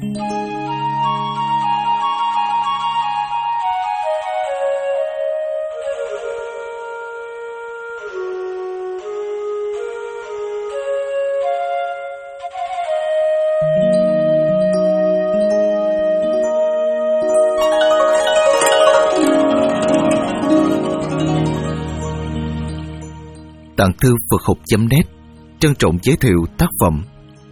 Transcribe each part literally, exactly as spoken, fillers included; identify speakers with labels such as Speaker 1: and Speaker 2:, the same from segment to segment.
Speaker 1: Tạng thư Phật học chấm net trân trọng giới thiệu tác phẩm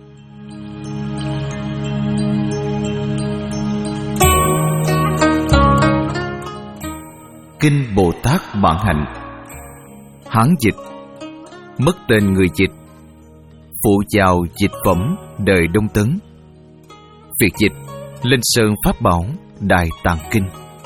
Speaker 1: Kinh Bồ Tát Bản Hạnh. Hán dịch, mất tên người dịch, phụ chào dịch phẩm đời Đông Tấn. Việt dịch, Linh Sơn Pháp Bảo Đại Tạng Kinh.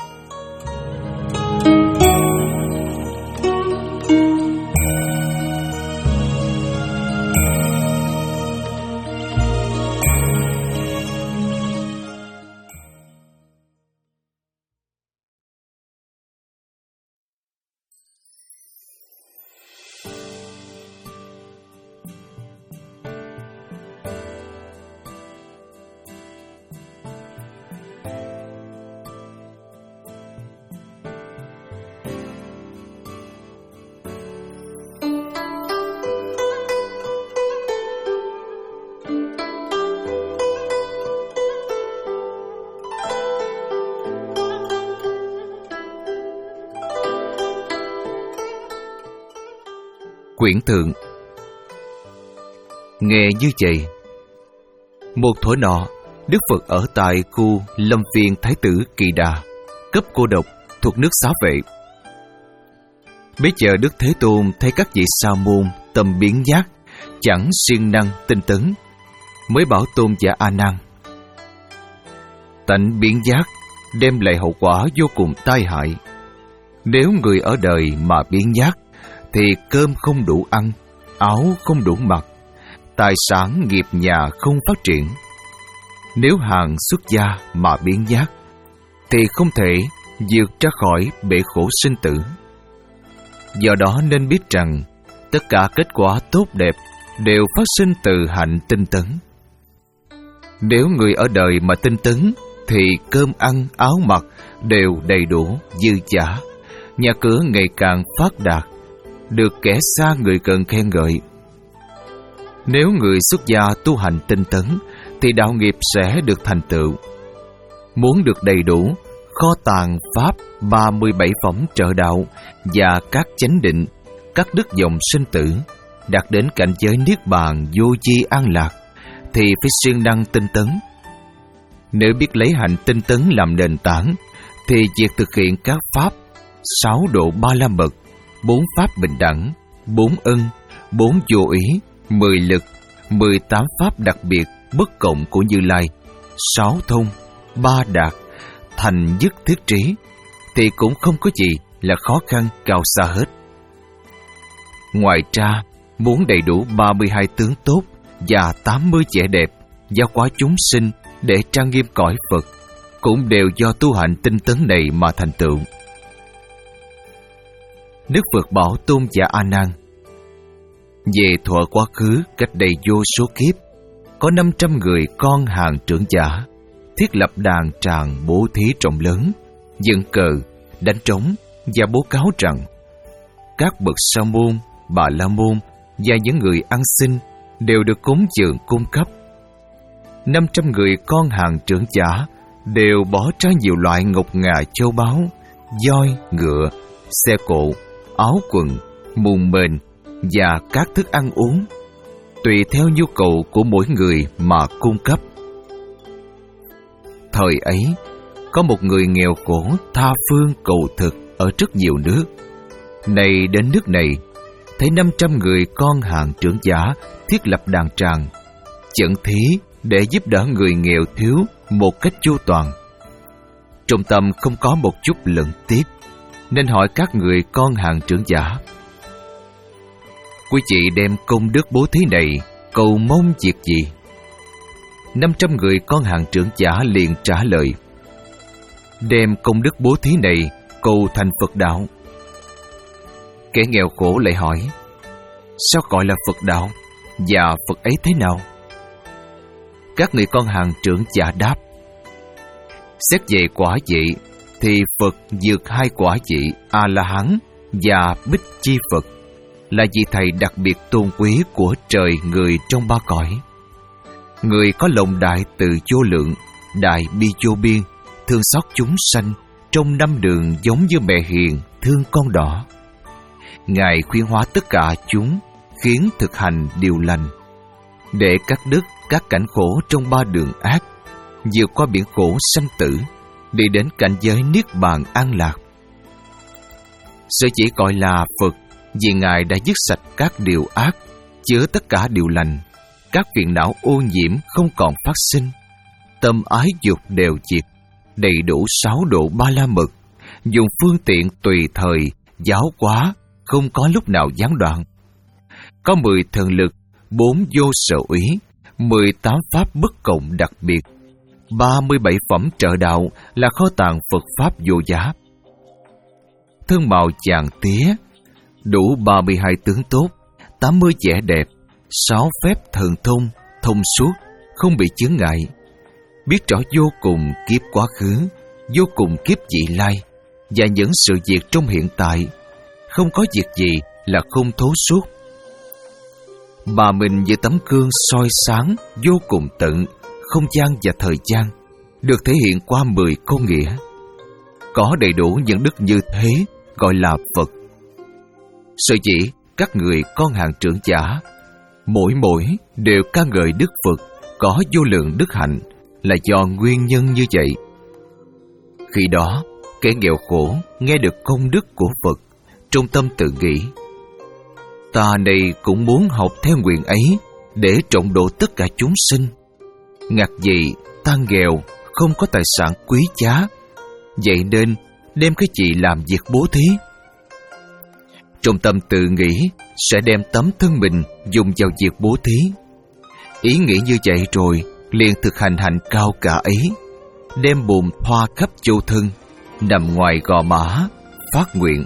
Speaker 1: Quyển thượng. Nghe như vậy, một thuở nọ, Đức Phật ở tại khu Lâm Viên Thái tử Kỳ Đà, cấp cô độc thuộc nước Xá Vệ. Bây giờ Đức Thế Tôn thấy các vị sa môn tâm biến giác, chẳng siêng năng tinh tấn, mới bảo tôn giả A Nan: tánh biến giác đem lại hậu quả vô cùng tai hại. Nếu người ở đời mà biến giác, thì cơm không đủ ăn, áo không đủ mặc, tài sản nghiệp nhà không phát triển. Nếu hàng xuất gia mà biến giác, thì không thể vượt ra khỏi bể khổ sinh tử. Do đó nên biết rằng, tất cả kết quả tốt đẹp đều phát sinh từ hạnh tinh tấn. Nếu người ở đời mà tinh tấn, thì cơm ăn, áo mặc đều đầy đủ, dư dả, nhà cửa ngày càng phát đạt, được kẻ xa người gần khen ngợi. Nếu người xuất gia tu hành tinh tấn, thì đạo nghiệp sẽ được thành tựu. Muốn được đầy đủ kho tàng pháp ba mươi bảy phẩm trợ đạo và các chánh định, các đức vọng sinh tử, đạt đến cảnh giới niết bàn vô chi an lạc, thì phải siêng năng tinh tấn. Nếu biết lấy hạnh tinh tấn làm nền tảng, thì việc thực hiện các pháp sáu độ ba la mật, bốn pháp bình đẳng, bốn ân, bốn vô ý, mười lực, mười tám pháp đặc biệt bất cộng của Như Lai, sáu thông, ba đạt, thành dứt thiết trí, thì cũng không có gì là khó khăn cao xa hết. Ngoài ra, muốn đầy đủ ba mươi hai tướng tốt và tám mươi vẻ đẹp giáo hóa chúng sinh để trang nghiêm cõi Phật, cũng đều do tu hành tinh tấn này mà thành tựu. Đức Phật bảo tôn giả A Nan: về thuở quá khứ cách đây vô số kiếp, có năm trăm người con hàng trưởng giả thiết lập đàn tràng bố thí rộng lớn, dựng cờ, đánh trống và bố cáo rằng các bậc sa môn, bà la môn và những người ăn xin đều được cúng dường cung cấp. Năm trăm người con hàng trưởng giả đều bỏ ra nhiều loại ngọc ngà châu báu, voi, ngựa, xe cộ, áo quần, mùng mền và các thức ăn uống, tùy theo nhu cầu của mỗi người mà cung cấp. Thời ấy, có một người nghèo khổ tha phương cầu thực ở rất nhiều nước. Này đến nước này, thấy năm trăm người con hàng trưởng giả thiết lập đàn tràng, chẩn thí để giúp đỡ người nghèo thiếu một cách chu toàn. Trong tâm không có một chút lẫn tiếc, nên hỏi các người con hàng trưởng giả: quý vị đem công đức bố thí này cầu mong việc gì? Năm trăm người con hàng trưởng giả liền trả lời: đem công đức bố thí này cầu thành Phật đạo. Kẻ nghèo khổ lại hỏi: sao gọi là Phật đạo, và Phật ấy thế nào? Các người con hàng trưởng giả đáp: Xét về quả vị thì Phật vượt hai quả vị A-la-hán và Bích Chi Phật, là vị thầy đặc biệt tôn quý của trời người trong ba cõi. Người có lòng đại từ vô lượng, đại bi vô biên, thương xót chúng sanh trong năm đường, giống như mẹ hiền thương con đỏ. Ngài khuyên hóa tất cả chúng, khiến thực hành điều lành, để cắt đứt các cảnh khổ trong ba đường ác, vượt qua biển khổ sanh tử, đi đến cảnh giới niết bàn an lạc. Sở chỉ gọi là Phật vì Ngài đã dứt sạch các điều ác, chứa tất cả điều lành, các phiền não ô nhiễm không còn phát sinh, tâm ái dục đều diệt, đầy đủ sáu độ ba la mật, dùng phương tiện tùy thời, giáo hóa, không có lúc nào gián đoạn. Có mười thần lực, bốn vô sở úy, mười tám pháp bất cộng đặc biệt, ba mươi bảy phẩm trợ đạo là kho tàng Phật Pháp vô giá. Thân màu chàng tía, đủ ba mươi hai tướng tốt, tám mươi vẻ đẹp, sáu phép thần thông, thông suốt, không bị chướng ngại, biết rõ vô cùng kiếp quá khứ, vô cùng kiếp vị lai, và những sự việc trong hiện tại, không có việc gì là không thấu suốt. Bà mình như tấm gương soi sáng vô cùng tận, không gian và thời gian, được thể hiện qua mười con nghĩa. Có đầy đủ những đức như thế gọi là Phật. Sở dĩ các người con hàng trưởng giả, mỗi mỗi đều ca ngợi Đức Phật có vô lượng đức hạnh, là do nguyên nhân như vậy. Khi đó, kẻ nghèo khổ nghe được công đức của Phật, trong tâm tự nghĩ: Ta này cũng muốn học theo nguyện ấy, để trọn độ tất cả chúng sinh. Ngặt gì ta nghèo, không có tài sản quý giá, vậy nên đem cái gì làm việc bố thí. Trong tâm tự nghĩ sẽ đem tấm thân mình dùng vào việc bố thí. Ý nghĩ như vậy rồi, liền thực hành hạnh cao cả ấy, đem bùn thoa khắp châu thân, nằm ngoài gò má, phát nguyện: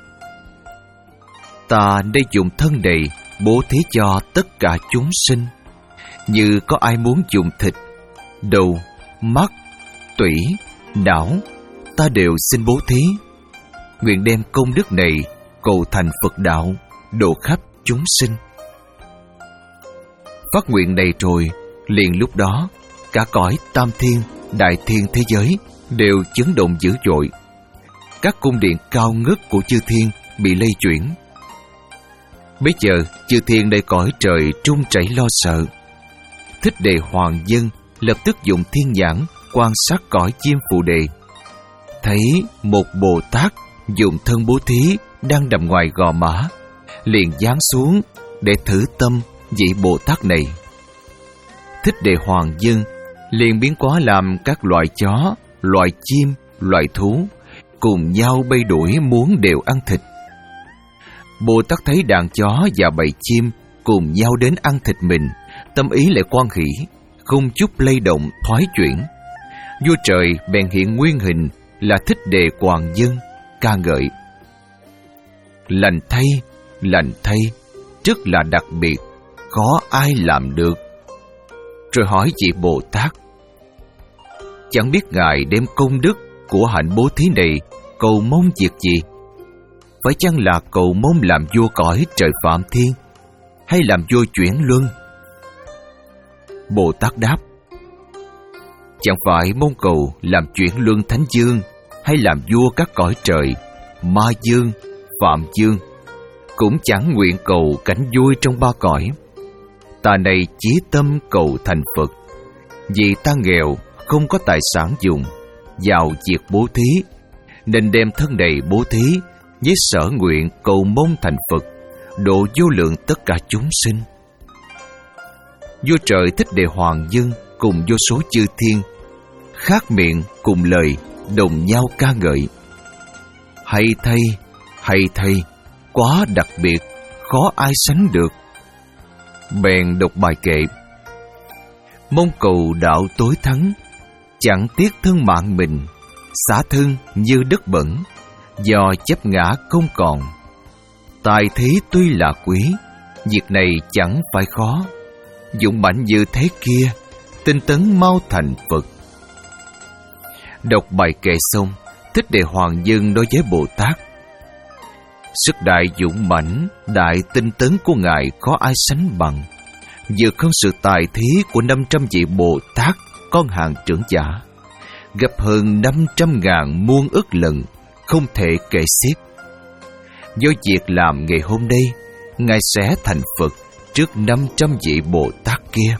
Speaker 1: Ta đây dùng thân này bố thí cho tất cả chúng sinh. Như có ai muốn dùng thịt, đầu, mắt, tủy, não, ta đều xin bố thí. Nguyện đem công đức này cầu thành Phật đạo, độ khắp chúng sinh. Phát nguyện này rồi, liền lúc đó, cả cõi tam thiên, đại thiên thế giới đều chấn động dữ dội. Các cung điện cao ngất của chư thiên bị lay chuyển. Bây giờ chư thiên nơi cõi trời trung chảy lo sợ. Thích Đề Hoàng Dân lập tức dùng thiên nhãn quan sát cõi chim Phù Đề, thấy một Bồ Tát dùng thân bố thí đang nằm ngoài gò má, liền giáng xuống để thử tâm vị Bồ Tát này. Thích Đề Hoàng Dân liền biến hóa làm các loại chó, loại chim, loại thú, cùng nhau bay đuổi muốn đều ăn thịt. Bồ Tát thấy đàn chó và bầy chim cùng nhau đến ăn thịt mình, tâm ý lại quan hỷ, không chút lay động thoái chuyển. Vua trời bèn hiện nguyên hình là Thích Đề Hoàng Dân, ca ngợi: Lành thay, lành thay, rất là đặc biệt, khó ai làm được. Rồi hỏi vị Bồ Tát: Chẳng biết Ngài đem công đức của hạnh bố thí này cầu mong việc gì? Phải chăng là cầu mong làm vua cõi trời Phạm Thiên, hay làm vua chuyển luân? Bồ Tát đáp: Chẳng phải mong cầu làm chuyển luân Thánh Dương, hay làm vua các cõi trời, Ma Dương, Phạm Dương, cũng chẳng nguyện cầu cảnh vui trong ba cõi. Ta này chí tâm cầu thành Phật, vì ta nghèo, không có tài sản dùng, vào việc bố thí, nên đem thân này bố thí, với sở nguyện cầu mong thành Phật, độ vô lượng tất cả chúng sinh. Vua trời Thích Đề Hoàng Dân cùng vô số chư thiên, khác miệng cùng lời, đồng nhau ca ngợi: Hay thay, hay thay, quá đặc biệt, khó ai sánh được. Bèn đọc bài kệ: Mong cầu đạo tối thắng, chẳng tiếc thân mạng mình, xả thân như đất bẩn, do chấp ngã không còn. Tài thế tuy là quý, việc này chẳng phải khó, dũng mãnh như thế kia, tinh tấn mau thành Phật. Đọc bài kệ xong, Thích Đề Hoàng dâng đối với Bồ Tát: sức đại dũng mãnh, đại tinh tấn của Ngài có ai sánh bằng, vượt hơn sự tài thí của năm trăm vị Bồ Tát con hàng trưởng giả, gấp hơn năm trăm ngàn muôn ức lần, không thể kể xiết. Do việc làm ngày hôm nay, Ngài sẽ thành Phật trước năm trăm vị Bồ Tát kia.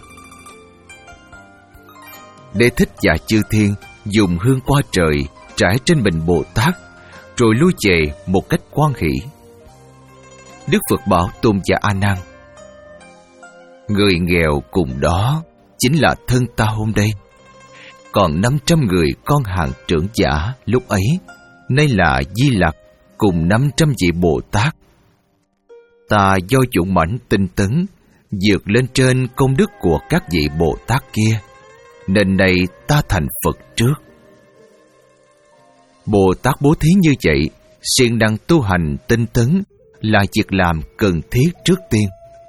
Speaker 1: Đế Thích và chư thiên dùng hương qua trời trải trên mình Bồ Tát, rồi lui về một cách hoan hỷ. Đức Phật bảo Tôn giả A Nan: người nghèo cùng đó chính là thân ta hôm nay. Còn năm trăm người con hàng trưởng giả lúc ấy, nay là Di Lặc cùng năm trăm vị Bồ Tát. Ta do dũng mãnh tinh tấn, vượt lên trên công đức của các vị Bồ Tát kia, nên nay ta thành Phật trước. Bồ Tát bố thí như vậy, siêng năng tu hành tinh tấn là việc làm cần thiết trước tiên.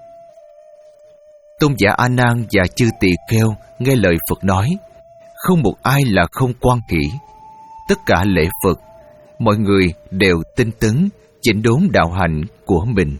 Speaker 1: Tôn giả A Nan và chư tỳ kheo nghe lời Phật nói, không một ai là không hoan hỷ. Tất cả lễ Phật, mọi người đều tinh tấn chỉnh đốn đạo hạnh của mình.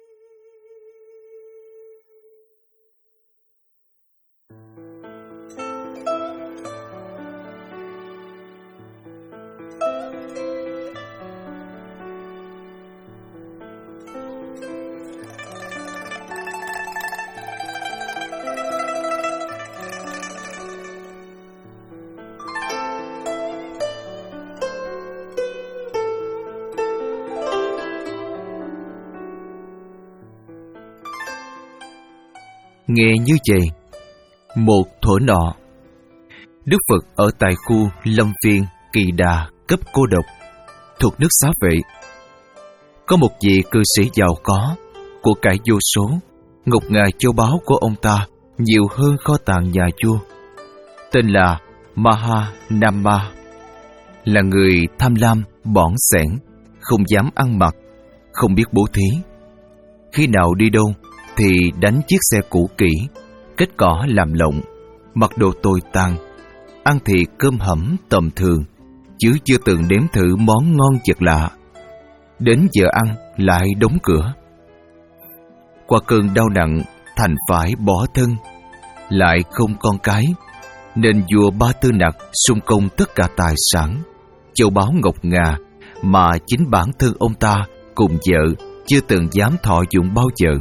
Speaker 1: Nghe như vậy, một thuở nọ, Đức Phật ở tại khu Lâm Viên Kỳ Đà cấp Cô Độc thuộc nước Xá Vệ. Có một vị cư sĩ giàu có, của cải vô số, ngọc ngà châu báu của ông ta nhiều hơn kho tàng nhà vua, tên là Maha Namma. Là người tham lam, bỏng sẻn, không dám ăn mặc, không biết bố thí. Khi nào đi đâu thì đánh chiếc xe cũ kỹ, kết cỏ làm lộng, mặc đồ tồi tàn, ăn thì cơm hẩm tầm thường, chứ chưa từng đếm thử món ngon vật lạ. Đến giờ ăn lại đóng cửa. Qua cơn đau nặng thành phải bỏ thân, lại không con cái, nên vua Ba Tư Nặc xung công tất cả tài sản, châu báu ngọc ngà mà chính bản thân ông ta cùng vợ chưa từng dám thọ dụng bao giờ.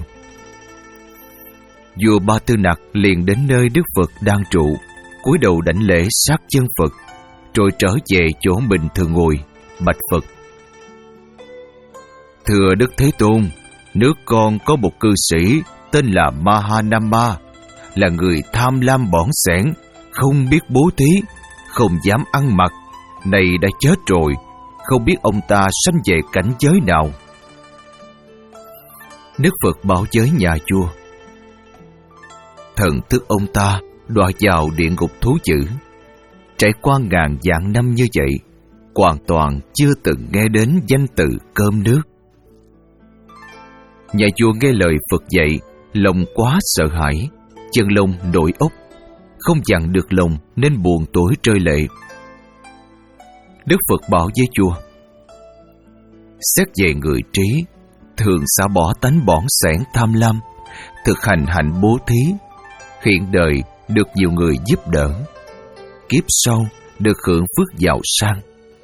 Speaker 1: Vua Ba Tư Nặc liền đến nơi Đức Phật đang trụ, cúi đầu đảnh lễ sát chân Phật, rồi trở về chỗ mình thường ngồi, bạch Phật: thưa Đức Thế Tôn, nước con có một cư sĩ tên là Mahanama, là người tham lam bỏng sẻn, không biết bố thí, không dám ăn mặc, nay đã chết rồi, không biết ông ta sanh về cảnh giới nào. Đức Phật bảo với nhà vua: thần thức ông ta đọa vào địa ngục thú dữ, trải qua ngàn vạn năm như vậy, hoàn toàn chưa từng nghe đến danh từ cơm nước. Nhà vua nghe lời Phật dạy, lòng quá sợ hãi, chân lông nổi ốc, không dằn được lòng nên buồn tủi rơi lệ. Đức Phật bảo với vua: xét về người trí, thường xả bỏ tánh bỏng sẻn tham lam, thực hành hạnh bố thí, hiện đời được nhiều người giúp đỡ, kiếp sau được hưởng phước giàu sang.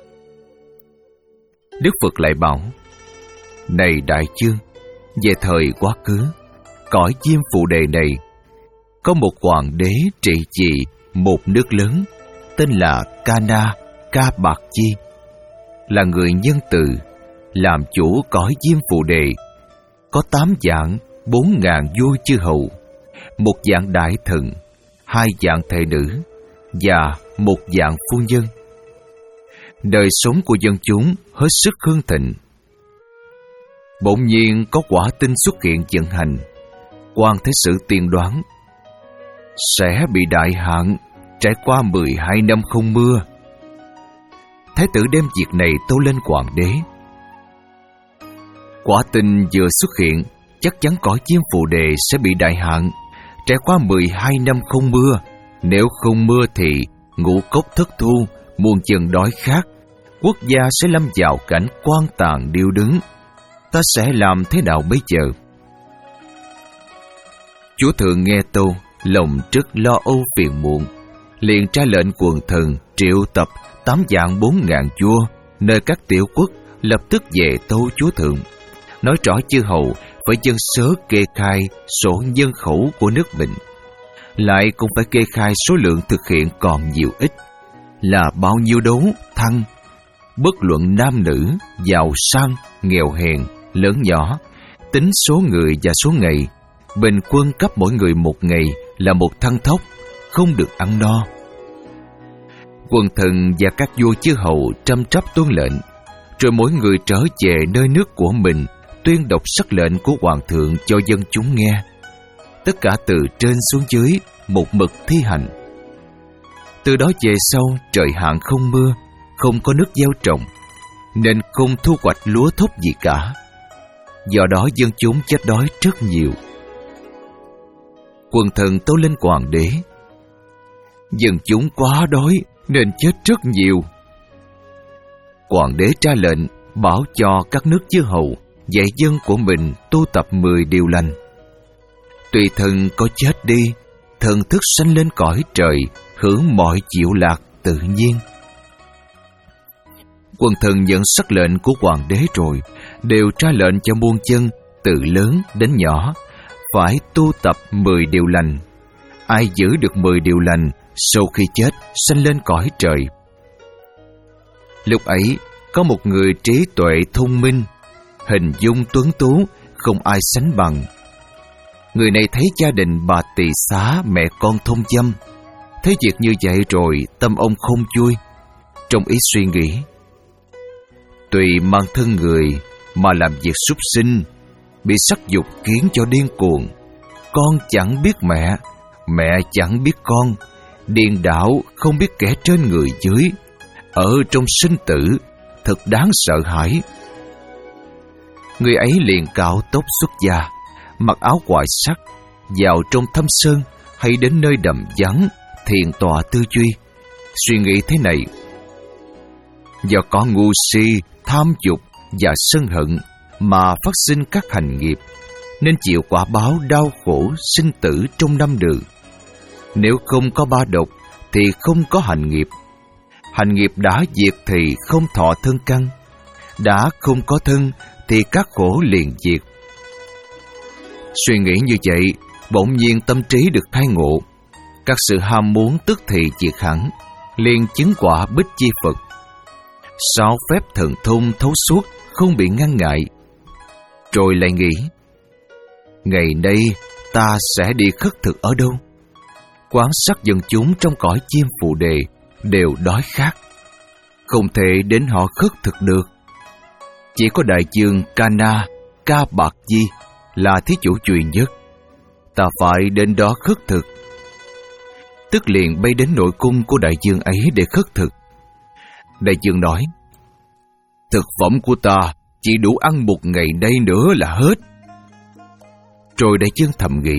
Speaker 1: Đức Phật lại bảo: này đại chương, về thời quá khứ, cõi Diêm Phù Đề này có một hoàng đế trị vì một nước lớn tên là Kana Ca Bạc Chi, là người nhân từ, làm chủ cõi Diêm Phù Đề, có tám dạng bốn ngàn vua chư hầu, một dạng đại thần, hai dạng thệ nữ và một dạng phu nhân. Đời sống của dân chúng hết sức hưng thịnh. Bỗng nhiên có quả tinh xuất hiện vận hành, quan thế sự tiên đoán sẽ bị đại hạn, trải qua mười hai năm không mưa. Thái tử đem việc này tâu lên hoàng đế. Quả tinh vừa xuất hiện, chắc chắn cõi Diêm Phù Đề sẽ bị đại hạn, trải qua mười hai năm không mưa, Nếu không mưa thì ngũ cốc thất thu, muôn chân đói khát, quốc gia sẽ lâm vào cảnh quan tàn điêu đứng. Ta sẽ làm thế nào bây giờ? Chúa Thượng nghe tâu, lòng rất lo âu phiền muộn, liền ra lệnh quần thần triệu tập tám vạn bốn ngàn vua nơi các tiểu quốc, lập tức về tâu Chúa Thượng, nói rõ chư hầu phải dân sớ kê khai sổ nhân khẩu của nước mình, lại cũng phải kê khai số lượng thực hiện còn nhiều ít, là bao nhiêu đấu thăng, bất luận nam nữ, giàu sang, nghèo hèn, lớn nhỏ, tính số người và số ngày, bình quân cấp mỗi người một ngày là một thăng thóc, không được ăn no. Quần thần và các vua chư hầu trăm trắp tuân lệnh, rồi mỗi người trở về nơi nước của mình, tuyên đọc sắc lệnh của hoàng thượng cho dân chúng nghe. Tất cả từ trên xuống dưới một mực thi hành. Từ đó về sau, trời hạn không mưa, không có nước gieo trồng, nên không thu hoạch lúa thóc gì cả. Do đó dân chúng chết đói rất nhiều. Quần thần tâu lên hoàng đế: dân chúng quá đói nên chết rất nhiều. Hoàng đế ra lệnh bảo cho các nước chư hầu dạy dân của mình tu tập mười điều lành. Tùy thần có chết đi, thần thức sanh lên cõi trời, hưởng mọi diệu lạc tự nhiên. Quần thần nhận sắc lệnh của hoàng đế rồi, đều ra lệnh cho muôn dân từ lớn đến nhỏ phải tu tập mười điều lành. Ai giữ được mười điều lành, sau khi chết sanh lên cõi trời. Lúc ấy có một người trí tuệ thông minh, hình dung tuấn tú, không ai sánh bằng. Người này thấy gia đình bà tỳ xá mẹ con thông dâm, thấy việc như vậy rồi tâm ông không vui, trong ý suy nghĩ: tùy mang thân người mà làm việc súc sinh, bị sắc dục khiến cho điên cuồng. Con chẳng biết mẹ, mẹ chẳng biết con, điên đảo không biết kẻ trên người dưới, ở trong sinh tử thật đáng sợ hãi. Người ấy liền cạo tóc xuất gia, mặc áo hoài sắc, vào trong thâm sơn hay đến nơi đầm vắng, thiền tọa tư duy, suy nghĩ thế này: do có ngu si, tham dục và sân hận mà phát sinh các hành nghiệp, nên chịu quả báo đau khổ sinh tử trong năm đường. Nếu không có ba độc thì không có hành nghiệp. Hành nghiệp đã diệt thì không thọ thân căn. Đã không có thân thì các khổ liền diệt. Suy nghĩ như vậy, bỗng nhiên tâm trí được khai ngộ. Các sự ham muốn tức thì diệt hẳn, liền chứng quả Bích Chi Phật. Sáu phép thần thông thấu suốt, không bị ngăn ngại. Rồi lại nghĩ: ngày nay ta sẽ đi khất thực ở đâu? Quan sát dân chúng trong cõi chim phù đề đều đói khát, không thể đến họ khất thực được. Chỉ có đại dương Cana, Ca Bạc Di là thí chủ duy nhất. Ta phải đến đó khất thực. Tức liền bay đến nội cung của đại dương ấy để khất thực. Đại dương nói: thực phẩm của ta chỉ đủ ăn một ngày nay nữa là hết. Rồi đại dương thầm nghĩ: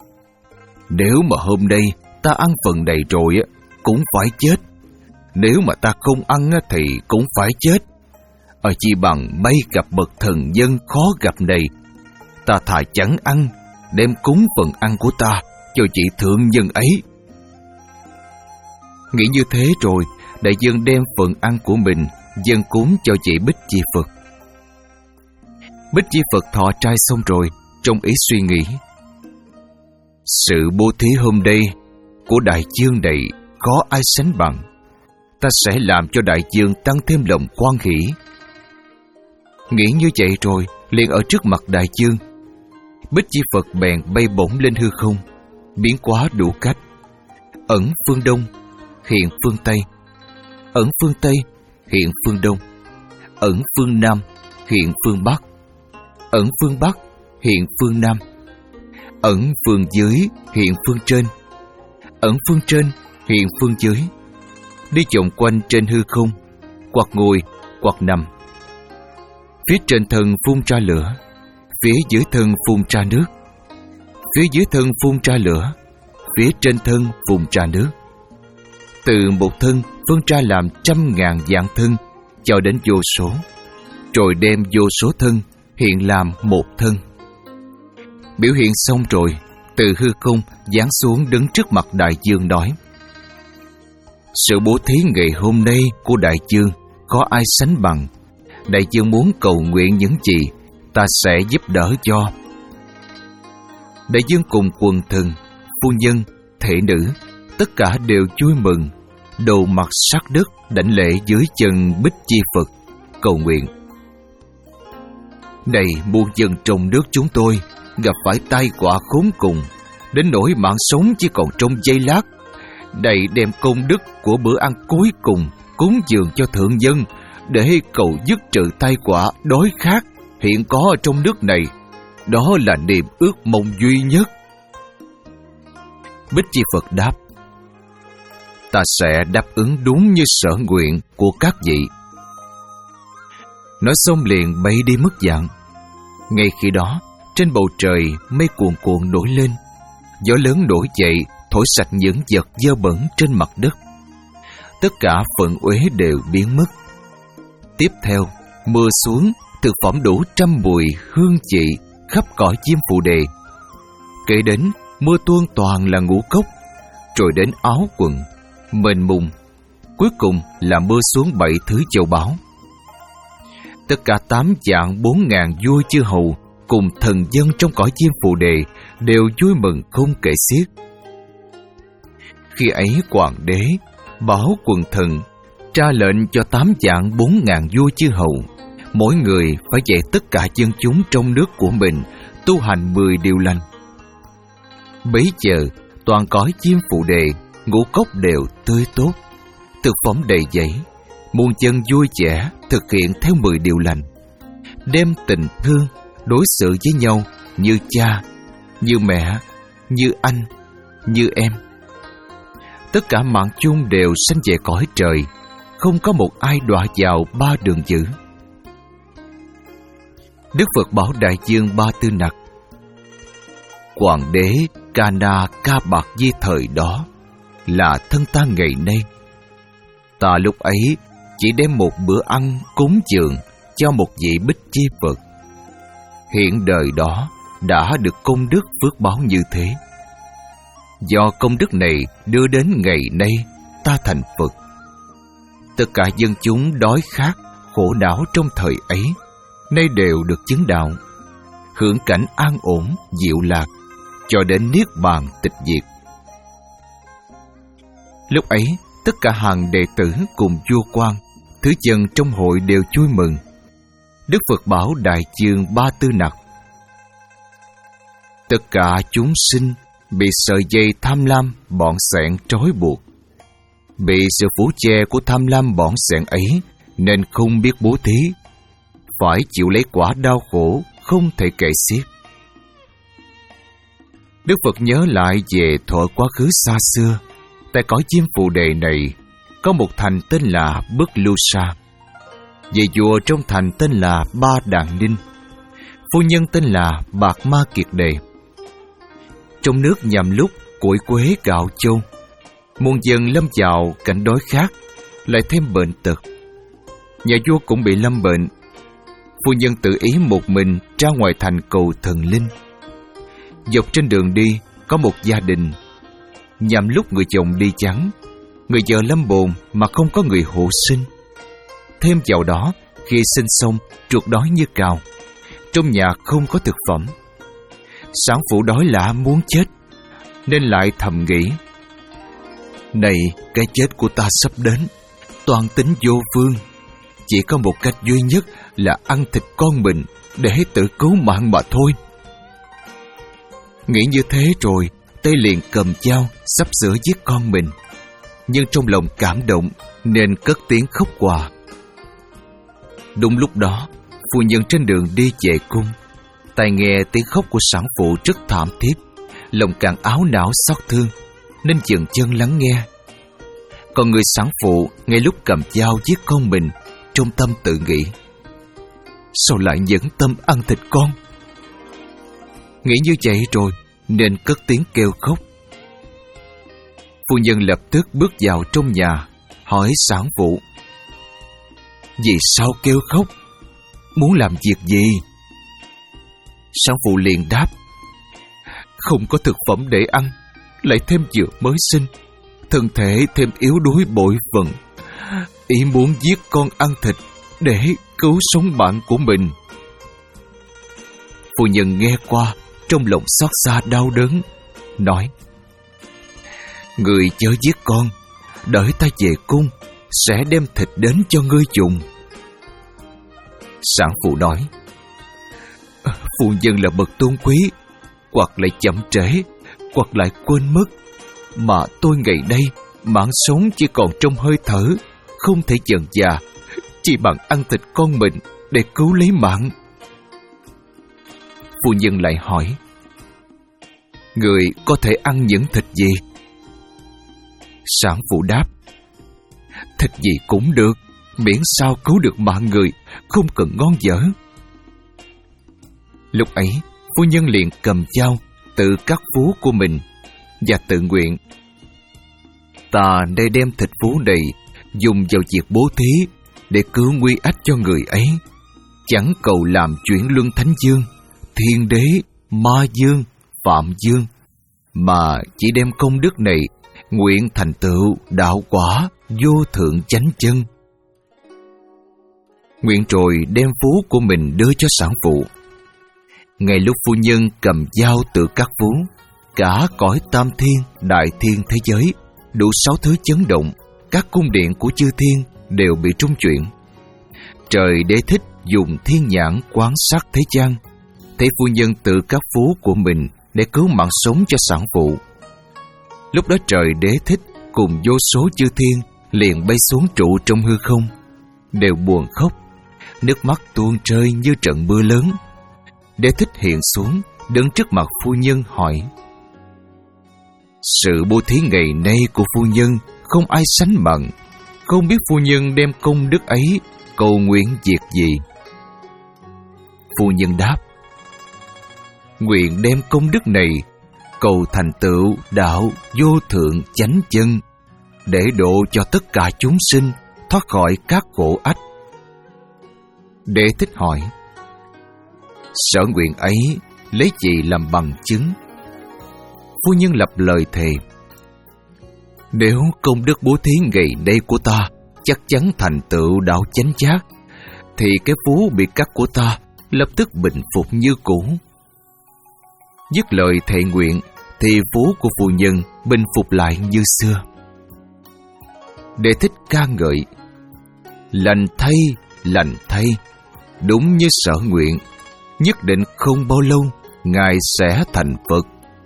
Speaker 1: nếu mà hôm nay ta ăn phần đầy rồi cũng phải chết. Nếu mà ta không ăn thì cũng phải chết. Ở chi bằng may gặp bậc thần dân khó gặp này, ta thà chẳng ăn, đem cúng phần ăn của ta cho vị thượng nhân ấy. Nghĩ như thế rồi, đại dương đem phần ăn của mình dâng cúng cho vị Bích Chi Phật. Bích Chi Phật thọ trai xong rồi, trong ý suy nghĩ: sự bố thí hôm nay của đại dương này có ai sánh bằng. Ta sẽ làm cho đại dương tăng thêm lòng hoan hỷ. Nghĩ như vậy rồi, liền ở trước mặt đại dương, Bích Chi Phật bèn bay bổng lên hư không, biến hóa đủ cách: ẩn phương đông, hiện phương tây; ẩn phương tây, hiện phương đông; ẩn phương nam, hiện phương bắc; ẩn phương bắc, hiện phương nam; ẩn phương dưới, hiện phương trên; ẩn phương trên, hiện phương dưới. Đi vòng quanh trên hư không, hoặc ngồi, hoặc nằm. Phía trên thân phun ra lửa, phía dưới thân phun ra nước; phía dưới thân phun ra lửa, phía trên thân vùng ra nước. Từ một thân phân ra làm trăm ngàn vạn thân, cho đến vô số, rồi đem vô số thân hiện làm một thân. Biểu hiện xong rồi, từ hư không giáng xuống đứng trước mặt đại dương nói: sự bố thí ngày hôm nay của đại dương có ai sánh bằng. Đại dương muốn cầu nguyện những gì, ta sẽ giúp đỡ cho. Đại dương cùng quần thần, phu nhân, thể nữ, tất cả đều vui mừng, đầu mặt sát đất đảnh lễ dưới chân Bích Chi Phật, cầu nguyện: này muôn dân trong nước chúng tôi gặp phải tai họa khốn cùng, đến nỗi mạng sống chỉ còn trong giây lát. Đây đem công đức của bữa ăn cuối cùng cúng dường cho thượng dân, để cầu dứt trừ tai họa đói khát hiện có ở trong nước này. Đó là niềm ước mong duy nhất. Bích Chi Phật đáp: ta sẽ đáp ứng đúng như sở nguyện của các vị. Nói xong liền bay đi mất dạng. Ngay khi đó, trên bầu trời mây cuồn cuộn nổi lên, gió lớn nổi dậy thổi sạch những vật dơ bẩn trên mặt đất. Tất cả phận uế đều biến mất. Tiếp theo, mưa xuống, thực phẩm đủ trăm mùi hương vị khắp cõi chim phù đề. Kể đến, mưa tuôn toàn là ngũ cốc, rồi đến áo quần, mênh mùng. Cuối cùng là mưa xuống bảy thứ châu báu. Tất cả tám vạn bốn ngàn vua chư hầu cùng thần dân trong cõi chim phù đề đều vui mừng không kể xiết. Khi ấy hoàng đế bảo quần thần ra lệnh cho tám vạn bốn ngàn vua chư hầu, mỗi người phải dạy tất cả dân chúng trong nước của mình tu hành mười điều lành. Bấy giờ toàn cõi chim phù đề, ngũ cốc đều tươi tốt, thực phẩm đầy dẫy, muôn dân vui vẻ thực hiện theo mười điều lành, đem tình thương đối xử với nhau như cha, như mẹ, như anh, như em. Tất cả mạng chung đều sanh về cõi trời, không có một ai đọa vào ba đường dữ. Đức Phật bảo đại dương Ba Tư Nặc: hoàng đế Ca Na Ca Bạc Di thời đó là thân ta ngày nay. Ta lúc ấy chỉ đem một bữa ăn cúng dường cho một vị Bích Chi Phật. Hiện đời đó đã được công đức phước báo như thế. Do công đức này đưa đến ngày nay ta thành Phật. Tất cả dân chúng đói khát, khổ não trong thời ấy, nay đều được chứng đạo, hưởng cảnh an ổn, diệu lạc, cho đến niết bàn tịch diệt. Lúc ấy, tất cả hàng đệ tử cùng vua quan, thứ dân trong hội đều vui mừng. Đức Phật bảo đại dương Ba Tư Nặc: tất cả chúng sinh bị sợi dây tham lam bọn xẹn trói buộc, bị sự phủ che của tham lam bọn xẹn ấy nên không biết bố thí, phải chịu lấy quả đau khổ không thể kể xiết. Đức Phật nhớ lại về thuở quá khứ xa xưa, tại cõi chim phù đề này có một thành tên là Bất Lưu Sa. Vị vua trong thành tên là Ba Đàn Ninh, phu nhân tên là Bạc Ma Kiệt Đề. Trong nước nhằm lúc củi quế gạo châu, muôn dân lâm vào cảnh đói khát, lại thêm bệnh tật. Nhà vua cũng bị lâm bệnh. Phu nhân tự ý một mình ra ngoài thành cầu thần linh. Dọc trên đường đi có một gia đình. Nhằm lúc người chồng đi vắng, người vợ lâm bồn mà không có người hộ sinh. Thêm vào đó, khi sinh xong chuột đói như cào, trong nhà không có thực phẩm. Sản phụ đói lạ muốn chết, nên lại thầm nghĩ: này, cái chết của ta sắp đến, toàn tính vô phương. Chỉ có một cách duy nhất là ăn thịt con mình để tự cứu mạng mà thôi. Nghĩ như thế rồi, tay liền cầm dao sắp sửa giết con mình, nhưng trong lòng cảm động nên cất tiếng khóc òa. Đúng lúc đó, phu nhân trên đường đi về cung, tai nghe tiếng khóc của sản phụ rất thảm thiết, lòng càng áo não xót thương, nên dừng chân lắng nghe. Còn người sản phụ ngay lúc cầm dao giết con mình, trong tâm tự nghĩ: sao lại nhẫn tâm ăn thịt con? Nghĩ như vậy rồi nên cất tiếng kêu khóc. Phu nhân lập tức bước vào trong nhà, hỏi sản phụ: "Vì sao kêu khóc? Muốn làm việc gì?" Sản phụ liền đáp: "Không có thực phẩm để ăn, lại thêm vừa mới sinh, thân thể thêm yếu đuối bội phần, ý muốn giết con ăn thịt để cứu sống bạn của mình." Phu nhân nghe qua, trong lòng xót xa đau đớn, nói: "Người chớ giết con, đợi ta về cung sẽ đem thịt đến cho ngươi dùng." Sản phụ nói: "Phu nhân là bậc tôn quý, hoặc lại chậm trễ, hoặc lại quên mất, mà tôi ngày nay mạng sống chỉ còn trong hơi thở, không thể dần già, chỉ bằng ăn thịt con mình để cứu lấy mạng." Phu nhân lại hỏi: "Người có thể ăn những thịt gì?" Sản phụ đáp: "Thịt gì cũng được, miễn sao cứu được mạng người, không cần ngon dở." Lúc ấy, phu nhân liền cầm dao tự cắt vú của mình và tự nguyện: "Ta đây đem thịt vú này dùng vào việc bố thí để cứu nguy ách cho người ấy, chẳng cầu làm chuyển luân thánh dương, thiên đế, ma dương, phạm dương, mà chỉ đem công đức này nguyện thành tựu đạo quả vô thượng chánh chân." Nguyện rồi đem vú của mình đưa cho sản phụ. Ngay lúc phu nhân cầm dao tự cắt vú, cả cõi tam thiên, đại thiên thế giới, đủ sáu thứ chấn động, các cung điện của chư thiên đều bị trung chuyển. Trời Đế Thích dùng thiên nhãn quan sát thế gian, thấy phu nhân tự cắt vú của mình để cứu mạng sống cho sản phụ. Lúc đó trời Đế Thích cùng vô số chư thiên liền bay xuống trụ trong hư không, đều buồn khóc, nước mắt tuôn rơi như trận mưa lớn. Đế Thích hiện xuống, đứng trước mặt phu nhân hỏi: "Sự bố thí ngày nay của phu nhân không ai sánh bằng, không biết phu nhân đem công đức ấy cầu nguyện việc gì?" Phu nhân đáp: "Nguyện đem công đức này cầu thành tựu đạo vô thượng chánh chân, để độ cho tất cả chúng sinh thoát khỏi các khổ ách." Đế Thích hỏi: "Sở nguyện ấy lấy gì làm bằng chứng?" Phu nhân lập lời thề: "Nếu công đức bố thí ngày đây của ta chắc chắn thành tựu đạo chánh giác, thì cái vú bị cắt của ta lập tức bình phục như cũ." Dứt lời thệ nguyện thì vú của phu nhân bình phục lại như xưa. Đế Thích ca ngợi: "Lành thay, lành thay, đúng như sở nguyện, nhất định không bao lâu ngài sẽ thành Phật."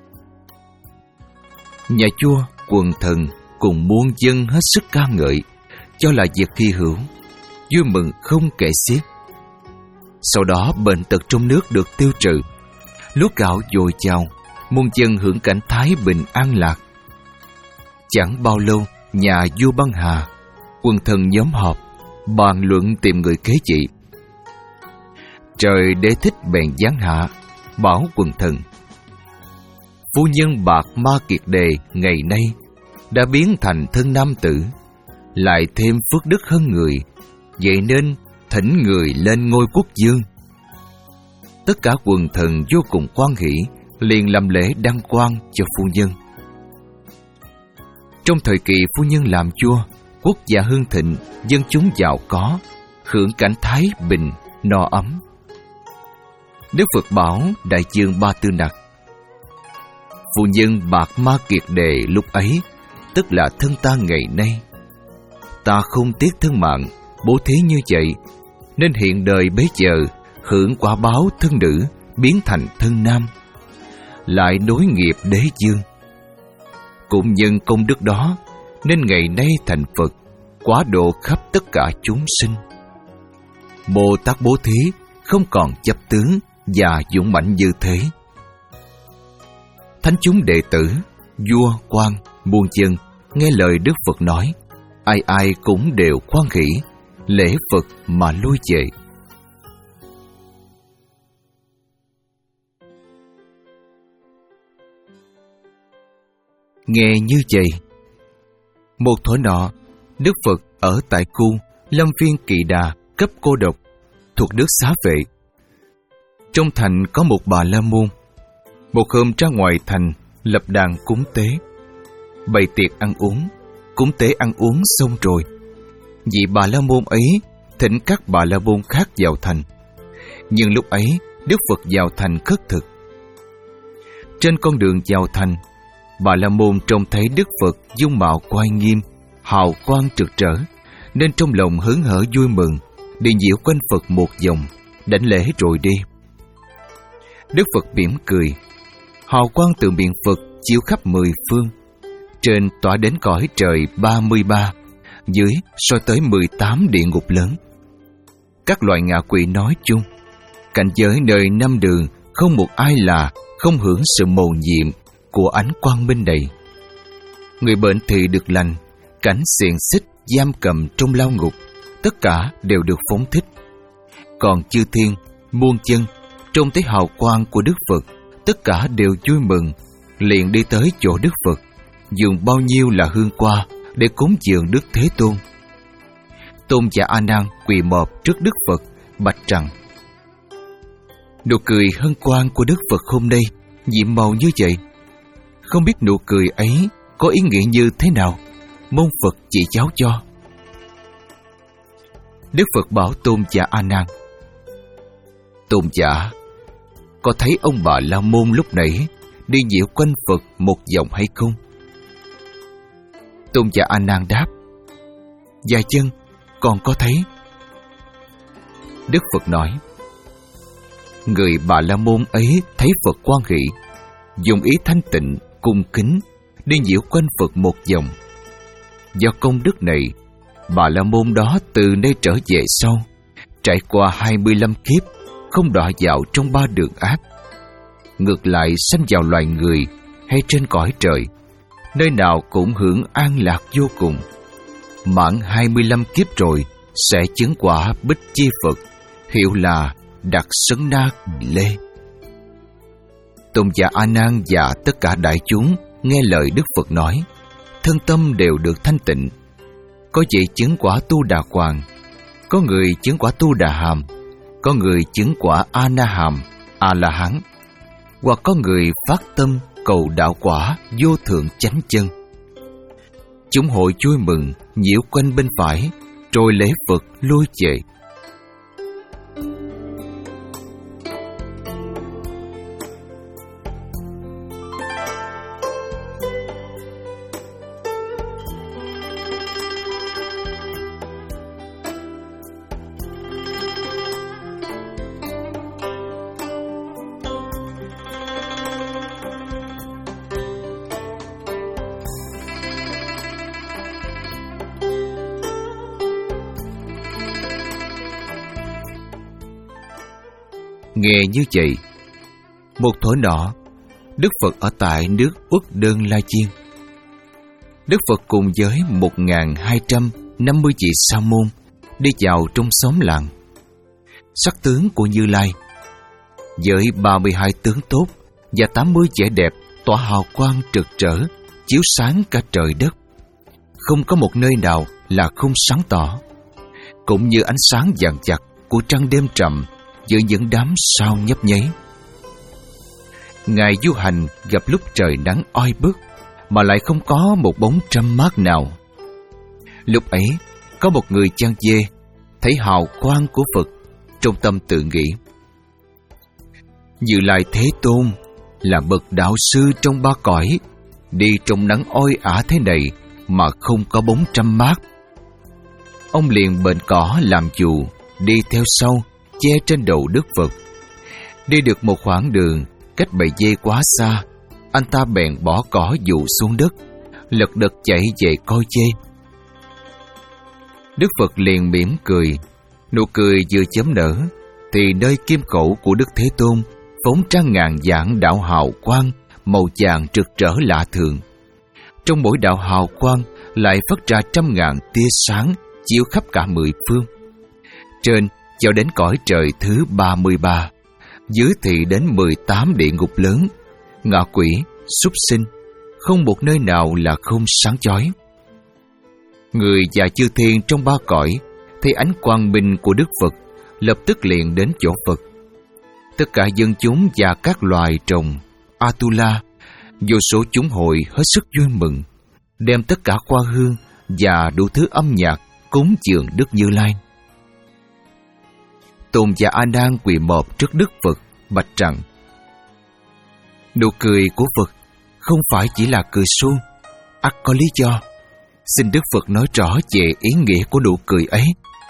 Speaker 1: Nhà vua, quần thần cùng muôn dân hết sức ca ngợi, cho là việc hy hữu, vui mừng không kể xiết. Sau đó bệnh tật trong nước được tiêu trừ, lúa gạo dồi dào, muôn dân hưởng cảnh thái bình an lạc. Chẳng bao lâu, nhà vua băng hà, quần thần nhóm họp bàn luận tìm người kế trị. Trời Đế Thích bèn giáng hạ, bảo quần thần: "Phu nhân bạc Ma Kiệt Đề ngày nay đã biến thành thân nam tử, lại thêm phước đức hơn người, vậy nên thỉnh người lên ngôi quốc vương." Tất cả quần thần vô cùng hoan hỷ, liền làm lễ đăng quang cho phu nhân. Trong thời kỳ phu nhân làm vua, quốc gia hưng thịnh, dân chúng giàu có, hưởng cảnh thái bình, no ấm. Đức Phật bảo Đại Dương Ba Tư Nặc: "Phu nhân bạc Ma Kiệt Đề lúc ấy, tức là thân ta ngày nay. Ta không tiếc thân mạng, bố thí như vậy, nên hiện đời bấy giờ hưởng quả báo thân nữ biến thành thân nam, lại nối nghiệp đế dương. Cũng nhân công đức đó, nên ngày nay thành Phật, quá độ khắp tất cả chúng sinh. Bồ Tát bố thí không còn chấp tướng và dũng mãnh như thế." Thánh chúng đệ tử, vua, quan, muôn dân nghe lời Đức Phật nói, ai ai cũng đều hoan hỷ, lễ Phật mà lui về. Nghe như vậy, Một thuở nọ, Đức Phật ở tại khu Lâm Viên Kỳ Đà cấp Cô Độc, thuộc nước Xá Vệ. Trong thành có một Bà La Môn. Một hôm ra ngoài thành lập đàn cúng tế, bày tiệc ăn uống. Cúng tế ăn uống xong rồi, vị Bà La Môn ấy thỉnh các Bà La Môn khác vào thành. Nhưng lúc ấy Đức Phật vào thành khất thực. Trên con đường vào thành, Bà La Môn trông thấy Đức Phật dung mạo oai nghiêm, hào quang rực rỡ, nên trong lòng hớn hở vui mừng, đi nhiễu quanh Phật một vòng, đảnh lễ rồi đi. Đức Phật mỉm cười, hào quang từ miệng Phật chiếu khắp mười phương, trên tỏa đến cõi trời ba mươi ba, dưới soi tới mười tám địa ngục lớn. Các loại ngạ quỷ nói chung, cảnh giới nơi năm đường không một ai là không hưởng sự mầu nhiệm của ánh quang minh này. Người bệnh thì được lành, cảnh xiềng xích giam cầm trong lao ngục, tất cả đều được phóng thích. Còn chư thiên, muôn chân trông thấy hào quang của Đức Phật, tất cả đều vui mừng, liền đi tới chỗ Đức Phật, dùng bao nhiêu là hương hoa để cúng dường Đức Thế Tôn. Tôn giả A Nan quỳ mọp trước Đức Phật, bạch rằng: nụ cười hân hoan của Đức Phật hôm nay nhiệm màu như vậy, không biết nụ cười ấy có ý nghĩa như thế nào, mong Phật chỉ giáo cho. Đức Phật bảo Tôn giả A Nan: Tôn giả, có thấy ông Bà La Môn lúc nãy đi nhiễu quanh Phật một vòng hay không? Tôn giả A Nan đáp: dạ chân, con có thấy. Đức Phật nói: người Bà La Môn ấy thấy Phật hoan hỷ, dùng ý thanh tịnh cung kính đi nhiễu quanh Phật một vòng. Do công đức này, Bà La Môn đó từ nay trở về sau, trải qua hai mươi lăm kiếp, không đọa vào trong ba đường ác, ngược lại sanh vào loài người hay trên cõi trời, nơi nào cũng hưởng an lạc vô cùng. Mãn hai mươi lăm kiếp rồi sẽ chứng quả Bích Chi Phật, hiệu là Đặc Sấn Na Lê. Tôn giả A Nan và tất cả đại chúng nghe lời Đức Phật nói, thân tâm đều được thanh tịnh. Có vị chứng quả Tu Đà Hoàng, có người chứng quả Tu Đà Hàm, có người chứng quả A Na Hàm, A La Hán, hoặc có người phát tâm cầu đạo quả vô thượng chánh chân. Chúng hội vui mừng nhiễu quanh bên phải, rồi lễ Phật lui về. Nghe như vậy, một thuở nọ, Đức Phật ở tại nước Uất Đơn La Chiên. Đức Phật cùng với một nghìn hai trăm năm mươi vị sa môn đi vào trong xóm làng. Sắc tướng của Như Lai với ba mươi hai tướng tốt và tám mươi vẻ đẹp tỏa hào quang rực rỡ, chiếu sáng cả trời đất. Không có một nơi nào là không sáng tỏ, cũng như ánh sáng vàng chặt của trăng đêm trầm giữa những đám sao nhấp nháy. Ngài du hành gặp lúc trời nắng oi bức mà lại không có một bóng trăm mát nào. Lúc ấy có một người chăn dê thấy hào quang của Phật, trong tâm tự nghĩ: Như Lai Thế Tôn là bậc đạo sư trong ba cõi, đi trong nắng oi ả thế này mà không có bóng trăm mát. Ông liền bệnh cỏ làm dù, đi theo sau che trên đầu Đức Phật. Đi được một khoảng đường, cách bầy dê quá xa, anh ta bèn bỏ cỏ dụ xuống đất, lật đật chạy về coi dê. Đức Phật liền mỉm cười, nụ cười vừa chớm nở, thì nơi kim khẩu của Đức Thế Tôn phóng ra ngàn vạn đạo hào quang màu vàng rực rỡ lạ thường. Trong mỗi đạo hào quang lại phát ra trăm ngàn tia sáng chiếu khắp cả mười phương. Trên cho đến cõi trời thứ ba mươi ba, dưới thì đến mười tám địa ngục lớn, ngạ quỷ, súc sinh, không một nơi nào là không sáng chói. Người và chư thiên trong ba cõi thấy ánh quang minh của Đức Phật, lập tức liền đến chỗ Phật. Tất cả dân chúng và các loài trồng Atula, vô số chúng hội hết sức vui mừng, đem tất cả hoa hương và đủ thứ âm nhạc cúng dường Đức Như Lai. Tôn giả A Nan quỳ mọp trước Đức Phật, bạch rằng: nụ cười của Phật không phải chỉ là cười suông, ắt có lý do. Xin Đức Phật nói rõ về ý nghĩa của nụ cười ấy.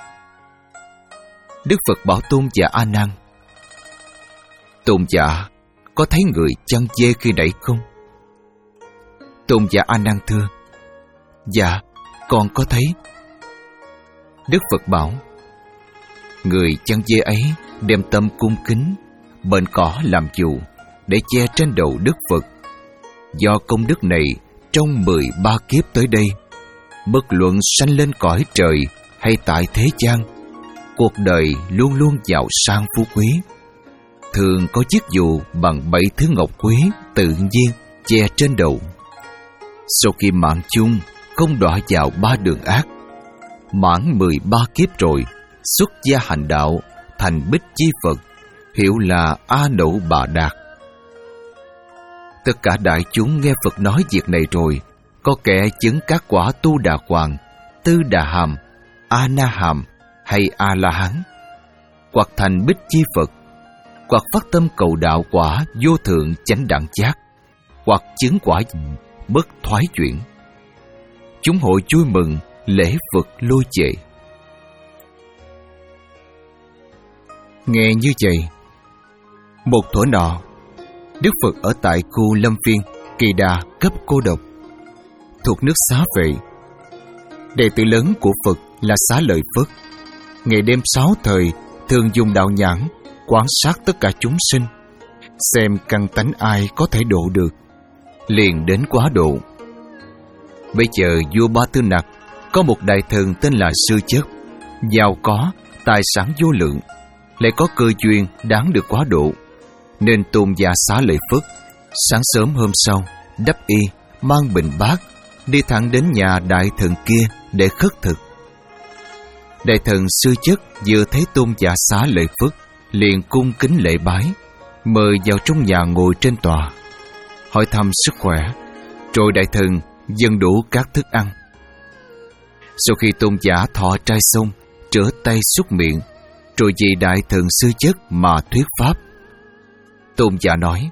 Speaker 1: Đức Phật bảo Tôn giả A Nan: tôn giả có thấy người chăn dê khi nãy không? Tôn giả A Nan thưa: dạ, con có thấy. Đức Phật bảo: người chăn dê ấy đem tâm cung kính, bện cỏ làm dù để che trên đầu Đức Phật. Do công đức này, trong mười ba kiếp tới đây, bất luận sanh lên cõi trời hay tại thế gian, cuộc đời luôn luôn giàu sang phú quý. Thường có chiếc dù bằng bảy thứ ngọc quý tự nhiên che trên đầu. Sau khi mạng chung không đọa vào ba đường ác, mãn mười ba kiếp rồi, xuất gia hành đạo thành Bích Chi Phật, hiệu là A Nậu Bà Đạt. Tất cả đại chúng nghe Phật nói việc này rồi, có kẻ chứng các quả Tu Đà Hoàng, Tư Đà Hàm, A Na Hàm hay A La Hán, hoặc thành Bích Chi Phật, hoặc phát tâm cầu đạo quả vô thượng chánh đẳng giác, hoặc chứng quả bất thoái chuyển. Chúng hội vui mừng lễ Phật lôi về. Nghe như vậy, một thuở nọ, Đức Phật ở tại khu Lâm Viên, Kỳ Đà cấp cô độc, thuộc nước Xá Vệ. Đệ tử lớn của Phật là Xá Lợi Phất, ngày đêm sáu thời thường dùng đạo nhãn quan sát tất cả chúng sinh, xem căn tánh ai có thể độ được, liền đến quá độ. Bây giờ vua Ba Tư Nặc có một đại thần tên là Sư Chất, giàu có, tài sản vô lượng, lại có cơ duyên đáng được quá độ, nên tôn giả Xá Lợi Phất sáng sớm hôm sau đắp y, mang bình bát, đi thẳng đến nhà đại thần kia để khất thực. Đại thần Sư Chất vừa thấy tôn giả Xá Lợi Phất, liền cung kính lễ bái, mời vào trong nhà ngồi trên tòa, hỏi thăm sức khỏe, rồi đại thần dâng đủ các thức ăn. Sau khi tôn giả thọ trai xong, rửa tay súc miệng, rồi vì đại thần Sư Chất mà thuyết pháp. Tôn giả nói: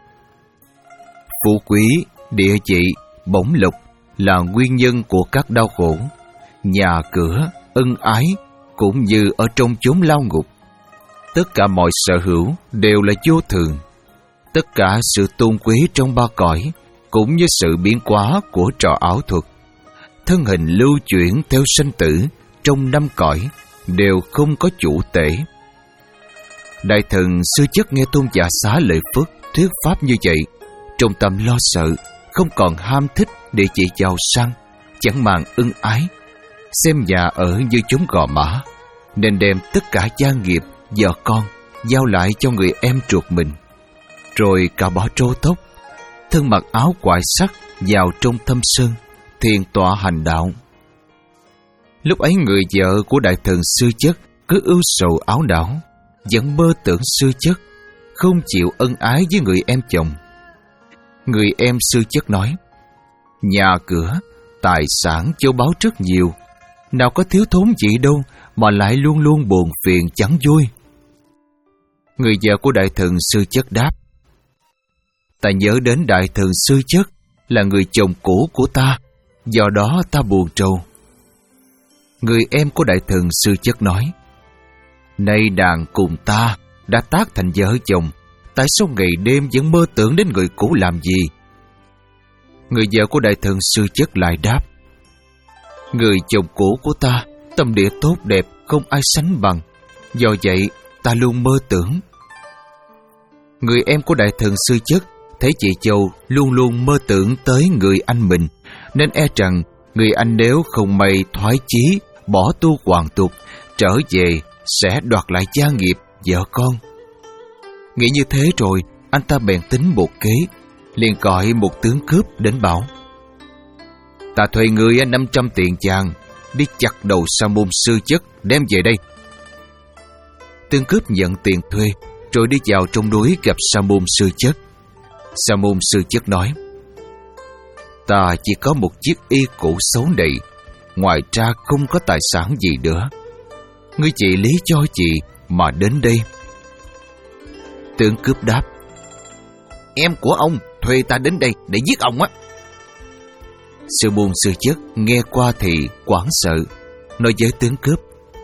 Speaker 1: phú quý, địa vị, bổng lộc là nguyên nhân của các đau khổ. Nhà cửa, ân ái cũng như ở trong chốn lao ngục. Tất cả mọi sở hữu đều là vô thường. Tất cả sự tôn quý trong ba cõi cũng như sự biến hóa của trò ảo thuật. Thân hình lưu chuyển theo sinh tử trong năm cõi đều không có chủ tể. Đại thần Sư Chất nghe tôn giả Xá Lợi Phất thuyết pháp như vậy, trong tâm lo sợ, không còn ham thích địa chỉ giàu sang, chẳng màng ân ái, xem nhà ở như chúng gò mã, nên đem tất cả gia nghiệp, vợ con giao lại cho người em ruột mình, rồi cạo bỏ râu tóc, thân mặc áo quại sắc vào trong thâm sơn, thiền tọa hành đạo. Lúc ấy người vợ của đại thần Sư Chất cứ ưu sầu áo não, vẫn mơ tưởng Sư Chất, không chịu ân ái với người em chồng. Người em Sư Chất nói: nhà cửa, tài sản châu báu rất nhiều, nào có thiếu thốn gì đâu mà lại luôn luôn buồn phiền chẳng vui. Người vợ của đại thần Sư Chất đáp: ta nhớ đến đại thần Sư Chất là người chồng cũ của ta, do đó ta buồn rầu. Người em của đại thần Sư Chất nói: nay nàng cùng ta đã tác thành vợ chồng, tại sao ngày đêm vẫn mơ tưởng đến người cũ làm gì? Người vợ của đại thần Sư Chất lại đáp: người chồng cũ của ta tâm địa tốt đẹp, không ai sánh bằng, do vậy ta luôn mơ tưởng. Người em của đại thần Sư Chất thấy chị dâu luôn luôn mơ tưởng tới người anh mình, nên e rằng người anh nếu không may thoái chí, bỏ tu hoàn tục, trở về sẽ đoạt lại gia nghiệp, vợ con. Nghĩ như thế rồi, anh ta bèn tính một kế, liền gọi một tướng cướp đến bảo: ta thuê ngươi năm trăm tiền vàng, đi chặt đầu Sa môn sư chất, đem về đây. Tên cướp nhận tiền thuê, rồi đi vào trong núi gặp Sa môn sư chất. Sa môn sư chất nói: Ta chỉ có một chiếc y cũ xấu này, ngoài ra không có tài sản gì nữa. Ngươi trị lý cho chị mà đến đây. Tướng cướp đáp: Em của ông thuê ta đến đây để giết ông á. Sa môn sư chất nghe qua thì hoảng sợ, nói với tướng cướp: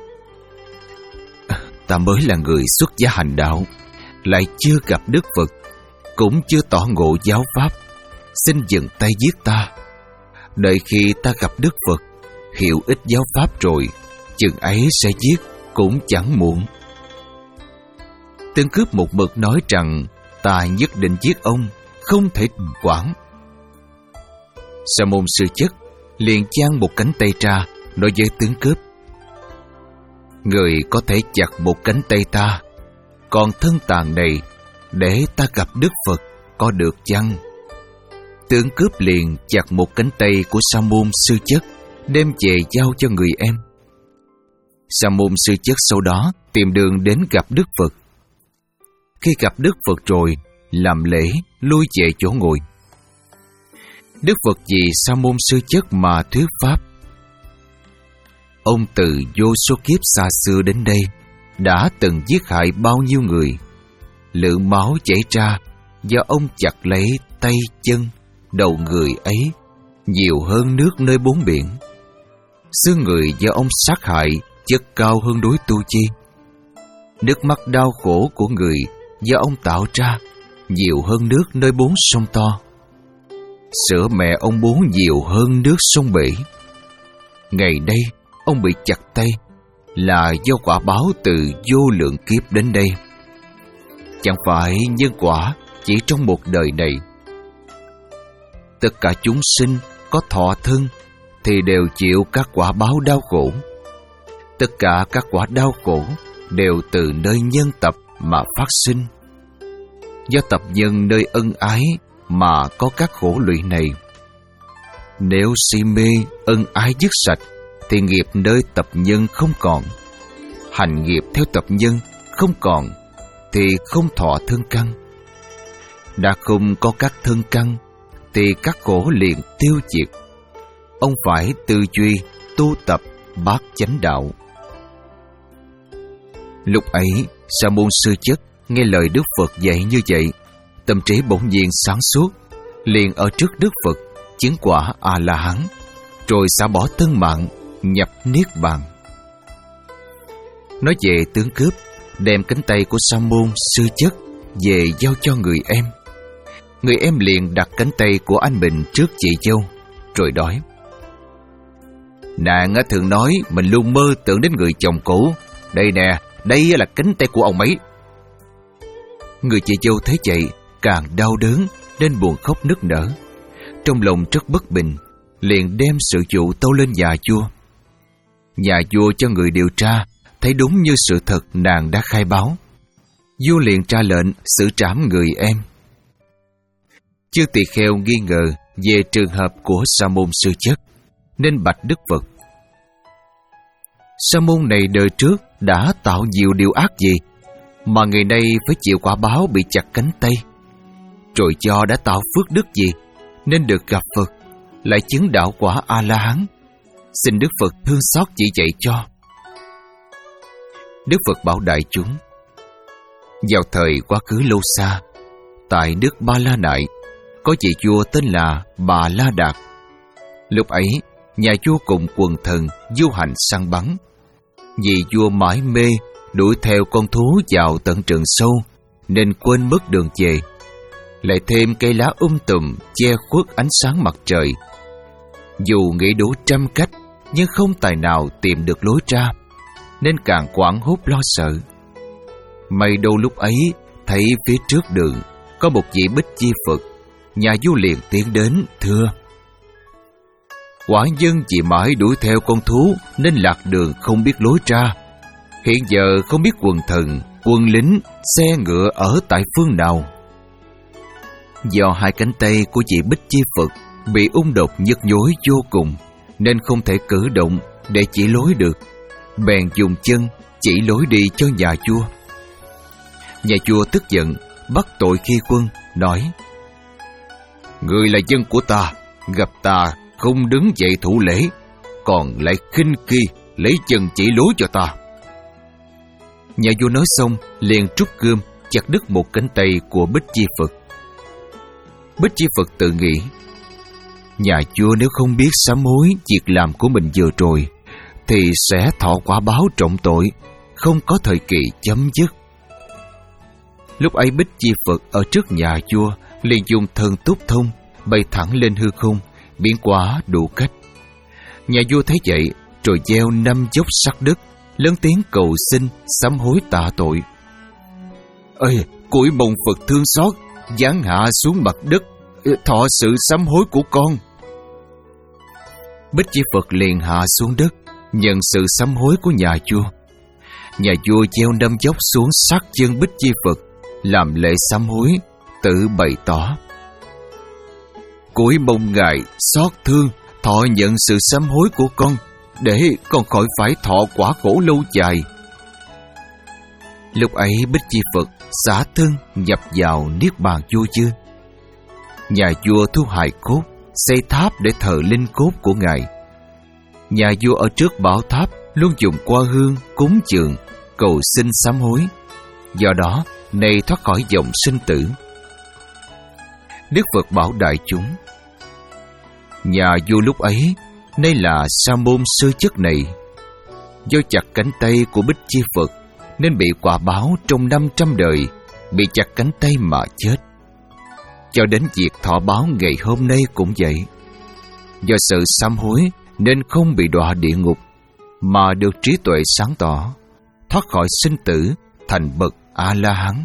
Speaker 1: Ta mới là người xuất gia hành đạo, lại chưa gặp Đức Phật, cũng chưa tỏ ngộ giáo pháp, xin dừng tay giết ta. Đợi khi ta gặp Đức Phật, hiểu ít giáo pháp rồi, chừng ấy sẽ giết cũng chẳng muộn. Tên cướp một mực nói rằng ta nhất định giết ông, không thể quản. Sa môn sư chất liền giang một cánh tay ra, nói với tướng cướp: Người có thể chặt một cánh tay ta, còn thân tàn này để ta gặp Đức Phật có được chăng? Tướng cướp liền chặt một cánh tay của Sa môn sư chất, đem về giao cho người em. Sa môn sư chất sau đó tìm đường đến gặp Đức Phật. Khi gặp Đức Phật rồi, làm lễ lui về chỗ ngồi. Đức Phật vì Sa môn sư chất mà thuyết pháp. Ông từ vô số kiếp xa xưa đến đây đã từng giết hại bao nhiêu người. Lượng máu chảy ra do ông chặt lấy tay chân, đầu người ấy nhiều hơn nước nơi bốn biển. Xương người do ông sát hại chất cao hơn núi Tu Chi. Nước mắt đau khổ của người do ông tạo ra nhiều hơn nước nơi bốn sông to. Sữa mẹ ông bú nhiều hơn nước sông Bể. Ngày đây ông bị chặt tay là do quả báo từ vô lượng kiếp đến đây. Chẳng phải nhân quả chỉ trong một đời này. Tất cả chúng sinh có thọ thân thì đều chịu các quả báo đau khổ. Tất cả các quả đau khổ đều từ nơi nhân tập mà phát sinh. Do tập nhân nơi ân ái mà có các khổ lụy này. Nếu si mê ân ái dứt sạch thì nghiệp nơi tập nhân không còn. Hành nghiệp theo tập nhân không còn thì không thọ thân căn. Đã không có các thân căn thì các khổ liền tiêu diệt. Ông phải tư duy tu tập bát chánh đạo. Lúc ấy Sa môn sư chất nghe lời Đức Phật dạy như vậy, tâm trí bỗng nhiên sáng suốt, liền ở trước Đức Phật chứng quả A La Hán, rồi xả bỏ thân mạng nhập niết bàn. Nói về tướng cướp, đem cánh tay của Sa môn sư chất về giao cho người em. Người em liền đặt cánh tay của anh mình trước chị dâu, rồi nói: Nàng thường nói mình luôn mơ tưởng đến người chồng cũ. Đây nè, đây là cánh tay của ông ấy. Người chị dâu thấy vậy càng đau đớn nên buồn khóc nức nở. Trong lòng rất bất bình, liền đem sự vụ tâu lên nhà vua. Nhà vua cho người điều tra, thấy đúng như sự thật nàng đã khai báo. Vua liền ra lệnh xử trảm người em. Chư tỳ kheo nghi ngờ về trường hợp của Sa môn sư chất, nên bạch Đức Phật: Sa môn này đời trước đã tạo nhiều điều ác gì mà ngày nay phải chịu quả báo bị chặt cánh tay? Rồi do đã tạo phước đức gì nên được gặp Phật, lại chứng đạo quả A La Hán? Xin Đức Phật thương xót chỉ dạy cho. Đức Phật bảo đại chúng: Vào thời quá khứ lâu xa, tại nước Ba La Nại có vị vua tên là Bà La Đạt. Lúc ấy nhà vua cùng quần thần du hành săn bắn. Vì vua mải mê đuổi theo con thú vào tận rừng sâu nên quên mất đường về, lại thêm cây lá um tùm che khuất ánh sáng mặt trời. Dù nghĩ đủ trăm cách nhưng không tài nào tìm được lối ra, nên càng hoảng hốt lo sợ. May đâu lúc ấy thấy phía trước đường có một vị Bích Chi Phật. Nhà vua liền tiến đến thưa: Quả nhân vì mãi đuổi theo con thú nên lạc đường không biết lối ra. Hiện giờ không biết quần thần, quân lính, xe ngựa ở tại phương nào. Do hai cánh tay của vị Bích Chi Phật bị ung độc nhức nhối vô cùng, nên không thể cử động để chỉ lối được, bèn dùng chân chỉ lối đi cho nhà vua. Nhà vua tức giận, bắt tội Khi Quân, nói: Người là dân của ta, gặp ta không đứng dậy thủ lễ, còn lại khinh khi lấy chân chỉ lối cho ta. Nhà vua nói xong liền trút gươm chặt đứt một cánh tay của Bích Chi Phật. Bích Chi Phật tự nghĩ: nhà vua nếu không biết sám hối việc làm của mình vừa rồi thì sẽ thọ quả báo trọng tội, không có thời kỳ chấm dứt. Lúc ấy Bích Chi Phật ở trước nhà vua liền dùng thần túc thông bay thẳng lên hư không, biến hóa đủ cách. Nhà vua thấy vậy rồi gieo năm dốc sắc đất, lớn tiếng cầu xin sám hối tạ tội. Ơi, cúi mong Phật thương xót, giáng hạ xuống mặt đất, thọ sự sám hối của con. Bích Chi Phật liền hạ xuống đất, nhận sự sám hối của nhà vua. Nhà vua gieo năm dốc xuống sát chân Bích Chi Phật, làm lễ sám hối, tự bày tỏ: cúi mong ngài xót thương, thọ nhận sự sám hối của con, để con khỏi phải thọ quả khổ lâu dài. Lúc ấy Bích Chi Phật xả thân nhập vào niết bàn vô dư. Nhà vua thu hài cốt, xây tháp để thờ linh cốt của ngài. Nhà vua ở trước bảo tháp luôn dùng qua hương cúng dường cầu xin sám hối, do đó nay thoát khỏi dòng sinh tử. Đức Phật bảo đại chúng: nhà vua lúc ấy, nay là sa môn sư chất này, do chặt cánh tay của Bích Chi Phật nên bị quả báo trong năm trăm đời, bị chặt cánh tay mà chết. Cho đến việc thọ báo ngày hôm nay cũng vậy. Do sự sám hối nên không bị đọa địa ngục, mà được trí tuệ sáng tỏ, thoát khỏi sinh tử, thành bậc A-la-hán.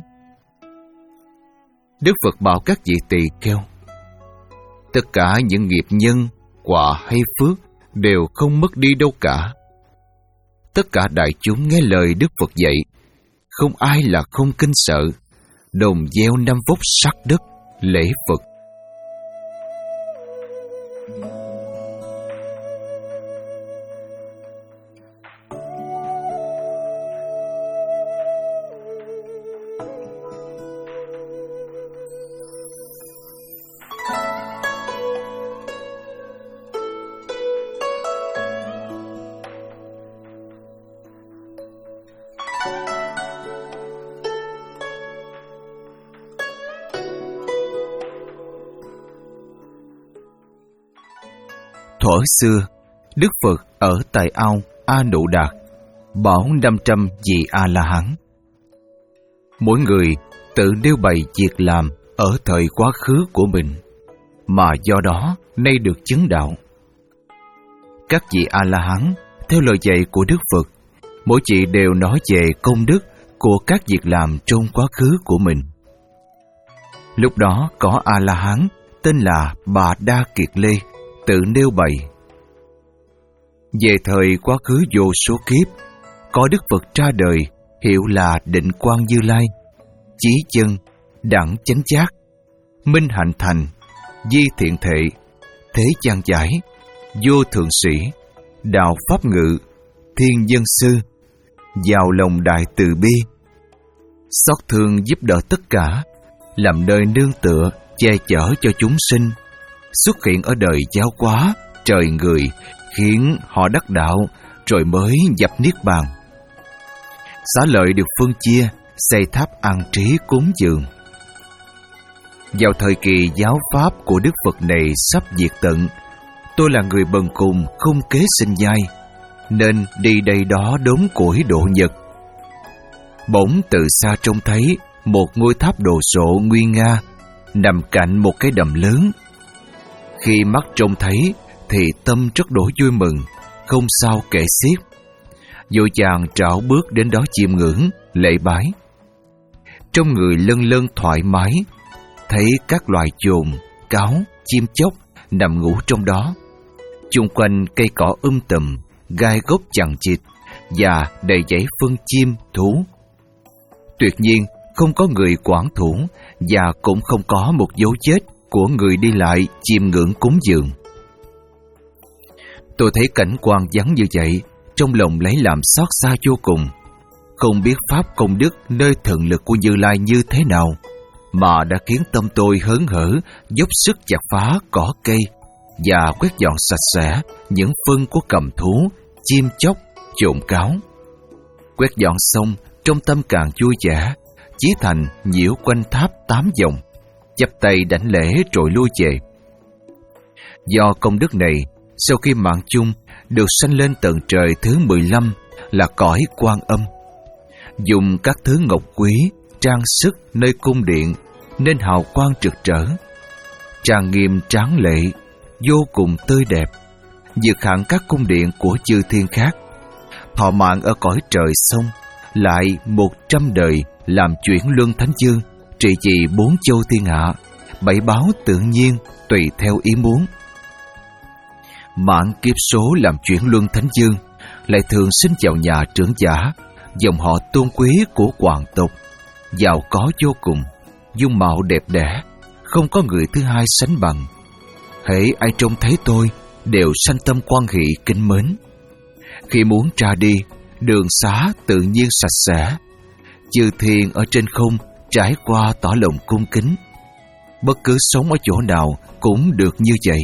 Speaker 1: Đức Phật bảo các vị tỳ kheo: tất cả những nghiệp nhân, quả hay phước đều không mất đi đâu cả. Tất cả đại chúng nghe lời Đức Phật dạy, không ai là không kinh sợ, đồng gieo năm vốc sắc đất lễ Phật. Thuở xưa, Đức Phật ở tại ao A Nụ Đạt bảo năm trăm vị A-la-hán. Mỗi người tự nêu bày việc làm ở thời quá khứ của mình, mà do đó nay được chứng đạo. Các vị A-la-hán theo lời dạy của Đức Phật, mỗi vị đều nói về công đức của các việc làm trong quá khứ của mình. Lúc đó có A-la-hán tên là Bà Đa Kiệt Lê tự nêu bày: về thời quá khứ vô số kiếp, có Đức Phật ra đời, hiệu là Định Quang Như Lai, chí chân, đẳng chánh giác, minh hạnh thành, di thiện thệ, thế gian giải, vô thượng sĩ, đạo pháp ngự, thiên dân sư, giàu lòng đại từ bi, xót thương giúp đỡ tất cả, làm nơi nương tựa, che chở cho chúng sinh, xuất hiện ở đời giáo hóa trời người, khiến họ đắc đạo rồi mới nhập niết bàn. Xá lợi được phân chia, xây tháp an trí cúng dường. Vào thời kỳ giáo pháp của Đức Phật này sắp diệt tận, tôi là người bần cùng không kế sinh nhai, nên đi đây đó đốn củi độ nhật. Bỗng từ xa trông thấy một ngôi tháp đồ sộ nguy nga nằm cạnh một cái đầm lớn. Khi mắt trông thấy thì tâm rất đổ vui mừng, không sao kể xiết. Vội vàng trảo bước đến đó chiêm ngưỡng, lễ bái. Trong người lân lân thoải mái, thấy các loài chồn, cáo, chim chóc nằm ngủ trong đó. Chung quanh cây cỏ um tùm, gai gốc chằng chịt và đầy dãy phân chim, thú. Tuyệt nhiên không có người quản thủ và cũng không có một dấu vết của người đi lại chiêm ngưỡng cúng dường. Tôi thấy cảnh quan vắng như vậy, trong lòng lấy làm xót xa vô cùng. Không biết pháp công đức nơi thần lực của Như Lai như thế nào, mà đã khiến tâm tôi hớn hở, dốc sức chặt phá cỏ cây và quét dọn sạch sẽ những phân của cầm thú, chim chóc, trộm cáo. Quét dọn xong, trong tâm càng vui vẻ, Chí Thành nhiễu quanh tháp tám vòng, chắp tay đảnh lễ rồi lui về. Do công đức này, sau khi mạng chung được sanh lên tận trời thứ mười lăm là cõi Quan Âm, dùng các thứ ngọc quý trang sức nơi cung điện nên hào quang rực rỡ, trang nghiêm tráng lệ, vô cùng tươi đẹp, vượt hẳn các cung điện của chư thiên khác. Thọ mạng ở cõi trời xong, lại một trăm đời làm chuyển luân thánh dương, trị vì bốn châu thiên hạ, bảy báo tự nhiên tùy theo ý muốn. Mạng kiếp số làm chuyển luân thánh dương, lại thường sinh vào nhà trưởng giả, dòng họ tôn quý của hoàng tộc, giàu có vô cùng, dung mạo đẹp đẽ, không có người thứ hai sánh bằng. Hễ ai trông thấy tôi đều sanh tâm quan hỷ kính mến. Khi muốn ra đi, đường xá tự nhiên sạch sẽ, chư thiên ở trên không trải qua tỏ lòng cung kính. Bất cứ sống ở chỗ nào cũng được như vậy.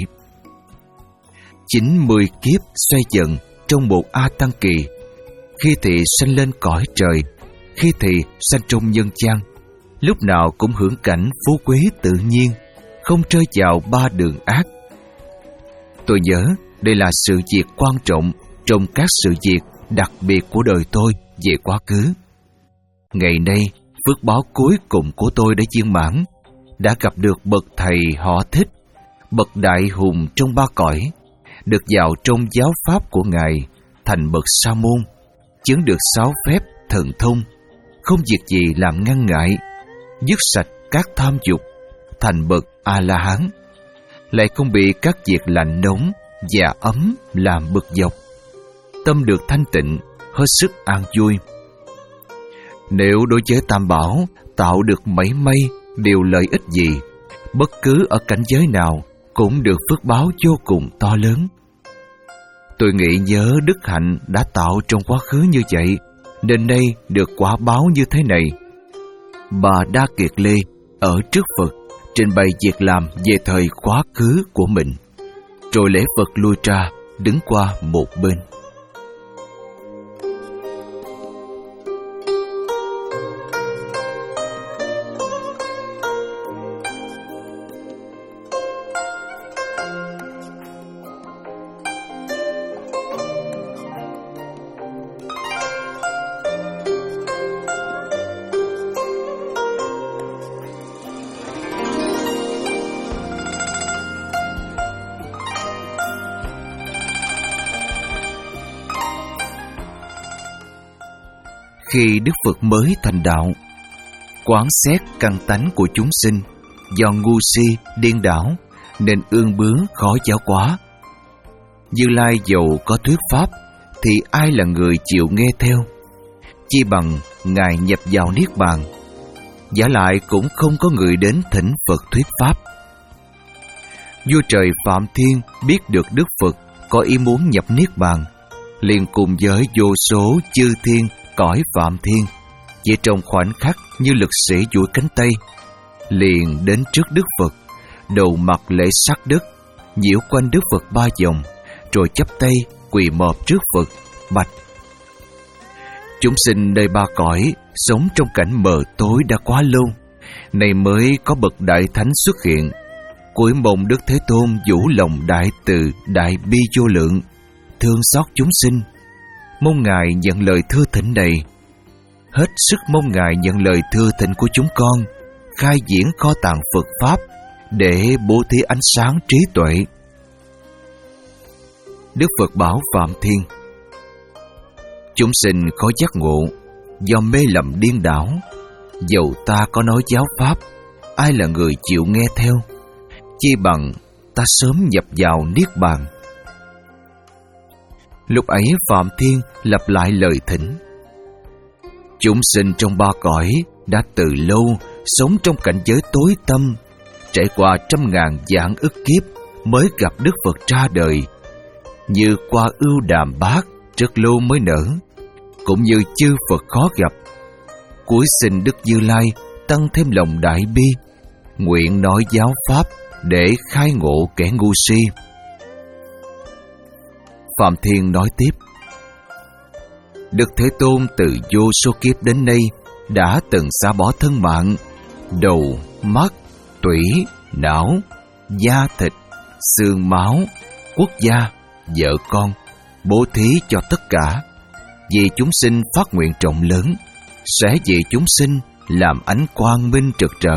Speaker 1: Chín mươi kiếp xoay dần trong một A Tăng Kỳ, khi thì sanh lên cõi trời, khi thì sanh trong nhân gian, lúc nào cũng hưởng cảnh phú quý tự nhiên, không rơi vào ba đường ác. Tôi nhớ đây là sự việc quan trọng trong các sự việc đặc biệt của đời tôi về quá khứ. Ngày nay, phước báo cuối cùng của tôi đã viên mãn, đã gặp được bậc thầy họ Thích, bậc đại hùng trong ba cõi, được vào trong giáo pháp của Ngài, thành bậc sa môn, chứng được sáu phép thần thông, không việc gì làm ngăn ngại, dứt sạch các tham dục, thành bậc A-la-hán, lại không bị các việc lạnh nóng và ấm làm bực dọc, tâm được thanh tịnh, hết sức an vui. Nếu đối với Tam Bảo tạo được mảy may điều lợi ích gì, bất cứ ở cảnh giới nào cũng được phước báo vô cùng to lớn. Tôi nghĩ nhớ đức hạnh đã tạo trong quá khứ như vậy, nên nay được quả báo như thế này. Bà Đa Kiệt Lê ở trước Phật trình bày việc làm về thời quá khứ của mình, rồi lễ Phật lui ra, đứng qua một bên. Khi Đức Phật mới thành đạo, quán xét căn tánh của chúng sinh, do ngu si, điên đảo, nên ương bướng khó giáo hóa. Như Lai dầu có thuyết pháp, thì ai là người chịu nghe theo? Chi bằng Ngài nhập vào Niết Bàn, giả lại cũng không có người đến thỉnh Phật thuyết pháp. Vua trời Phạm Thiên biết được Đức Phật có ý muốn nhập Niết Bàn, liền cùng với vô số chư thiên cõi Phạm Thiên, chỉ trong khoảnh khắc như lực sĩ duỗi cánh tay, liền đến trước Đức Phật, đầu mặt lễ sát đất, nhiễu quanh Đức Phật ba vòng, rồi chắp tay quỳ mọp trước Phật, bạch: chúng sinh nơi ba cõi sống trong cảnh mờ tối đã quá lâu, nay mới có bậc đại thánh xuất hiện, cúi mong Đức Thế Tôn vũ lòng đại từ đại bi vô lượng, thương xót chúng sinh, mong Ngài nhận lời thưa thỉnh này. Hết sức mong Ngài nhận lời thưa thỉnh của chúng con, khai diễn kho tàng Phật Pháp để bố thí ánh sáng trí tuệ. Đức Phật bảo Phạm Thiên: chúng sinh khó giác ngộ, do mê lầm điên đảo. Dầu ta có nói giáo Pháp, ai là người chịu nghe theo? Chi bằng ta sớm nhập vào Niết Bàn. Lúc ấy Phạm Thiên lặp lại lời thỉnh: chúng sinh trong ba cõi đã từ lâu sống trong cảnh giới tối tăm, trải qua trăm ngàn vạn ức kiếp mới gặp Đức Phật ra đời. như qua ưu đàm bát, rất lâu mới nở, cũng như chư Phật khó gặp. Cuối xin Đức Như Lai tăng thêm lòng đại bi, nguyện nói giáo pháp để khai ngộ kẻ ngu si. Phạm Thiên nói tiếp: Đức Thế Tôn từ vô số kiếp đến nay đã từng xả bỏ thân mạng, đầu, mắt, tủy, não, da thịt, xương máu, quốc gia, vợ con, bố thí cho tất cả, vì chúng sinh phát nguyện rộng lớn, sẽ vì chúng sinh làm ánh quang minh trực trở.